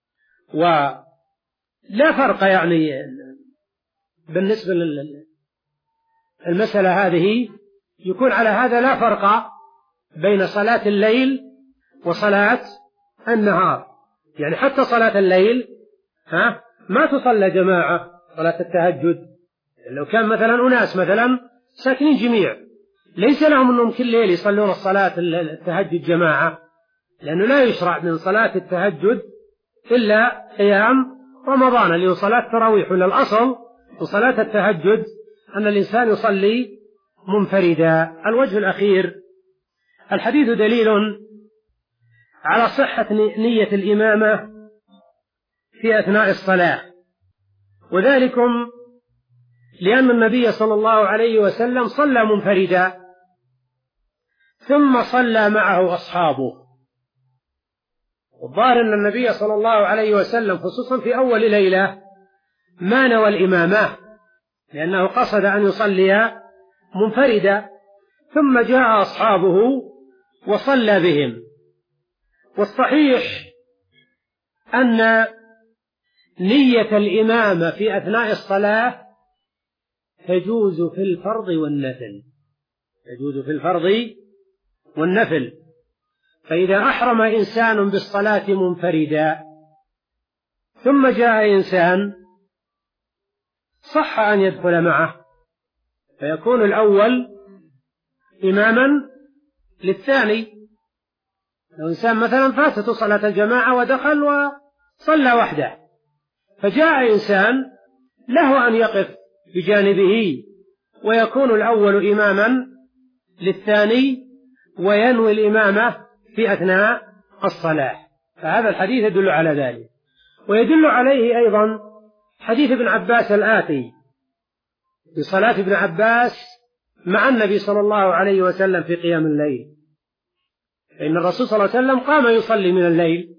ولا فرق يعني بالنسبة للمسألة هذه، يكون على هذا لا فرق بين صلاة الليل وصلاة النهار. يعني حتى صلاة الليل ها ما تصلى جماعة، صلاة التهجد لو كان مثلا أناس مثلا ساكنين جميع ليس لهم أنهم كل ليل يصلون الصلاة التهجد جماعة، لأنه لا يشرع من صلاة التهجد إلا قيام رمضان اللي هو صلاة تراويح. ولا الأصل وصلاة التهجد أن الإنسان يصلي منفردا. الوجه الأخير، الحديث دليل على صحة نية الإمامة في أثناء الصلاة، وذلكم لأن النبي صلى الله عليه وسلم صلى منفردا ثم صلى معه أصحابه. والظاهر أن النبي صلى الله عليه وسلم خصوصا في أول ليلة ما نوى الإمامة، لأنه قصد أن يصلي منفردا، ثم جاء أصحابه وصلى بهم. والصحيح أن نية الإمامة في أثناء الصلاة تجوز في الفرض والنفل، تجوز في الفرض والنفل. فإذا أحرم إنسان بالصلاة منفردا ثم جاء إنسان صح أن يدخل معه، فيكون الأول إماما للثاني. لو إنسان مثلا فاتته صلاة الجماعة ودخل وصلى وحده، فجاء إنسان له أن يقف بجانبه ويكون الأول إماما للثاني وينوي الإمامة في أثناء الصلاة. فهذا الحديث يدل على ذلك. ويدل عليه أيضا حديث ابن عباس الآتي في صلاة ابن عباس مع النبي صلى الله عليه وسلم في قيام الليل، فإن الرسول صلى الله عليه وسلم قام يصلي من الليل،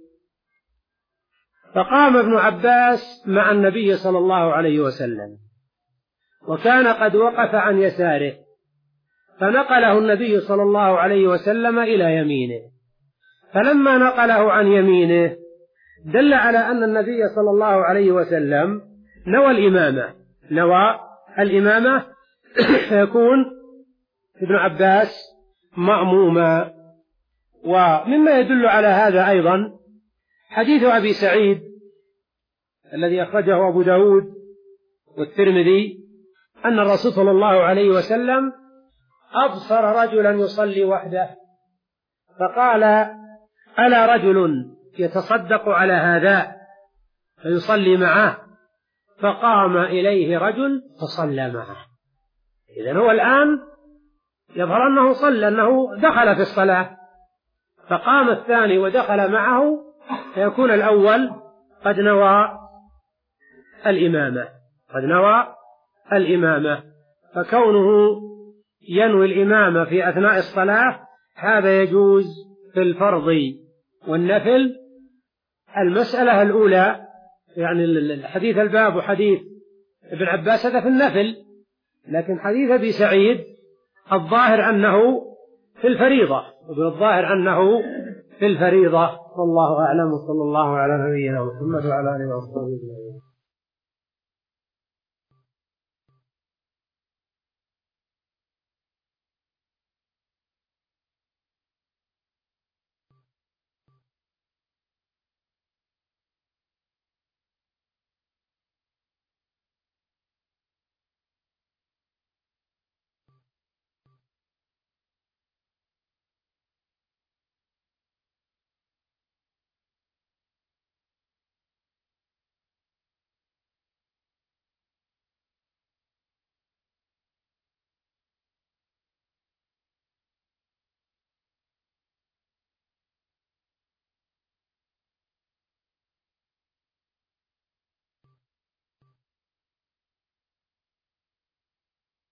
فقام ابن عباس مع النبي صلى الله عليه وسلم وكان قد وقف عن يساره، فنقله النبي صلى الله عليه وسلم إلى يمينه. فلما نقله عن يمينه دل على أن النبي صلى الله عليه وسلم نوى الإمامة، نوى الإمامة فيكون ابن عباس مأموما. ومما يدل على هذا أيضا حديث أبي سعيد الذي أخرجه أبو داود والترمذي أن الرسول صلى الله عليه وسلم أبصر رجلا يصلي وحده فقال: ألا رجل يتصدق على هذا فيصلي معه؟ فقام إليه رجل فصلى معه. إذن هو الآن يظهر أنه صلى، أنه دخل في الصلاة، فقام الثاني ودخل معه، فيكون الأول قد نوى الإمامة قد نوى الإمامة فكونه ينوي الإمامة في أثناء الصلاة هذا يجوز في الفرض والنفل. المسألة الأولى يعني الحديث الباب وحديث ابن عباس هذا في النفل، لكن حديث أبي سعيد الظاهر أنه في الفريضة، والظاهر أنه في الفريضة. والله أعلم، صلى الله على نبينا محمد وعلى آله وصحبه أجمعين.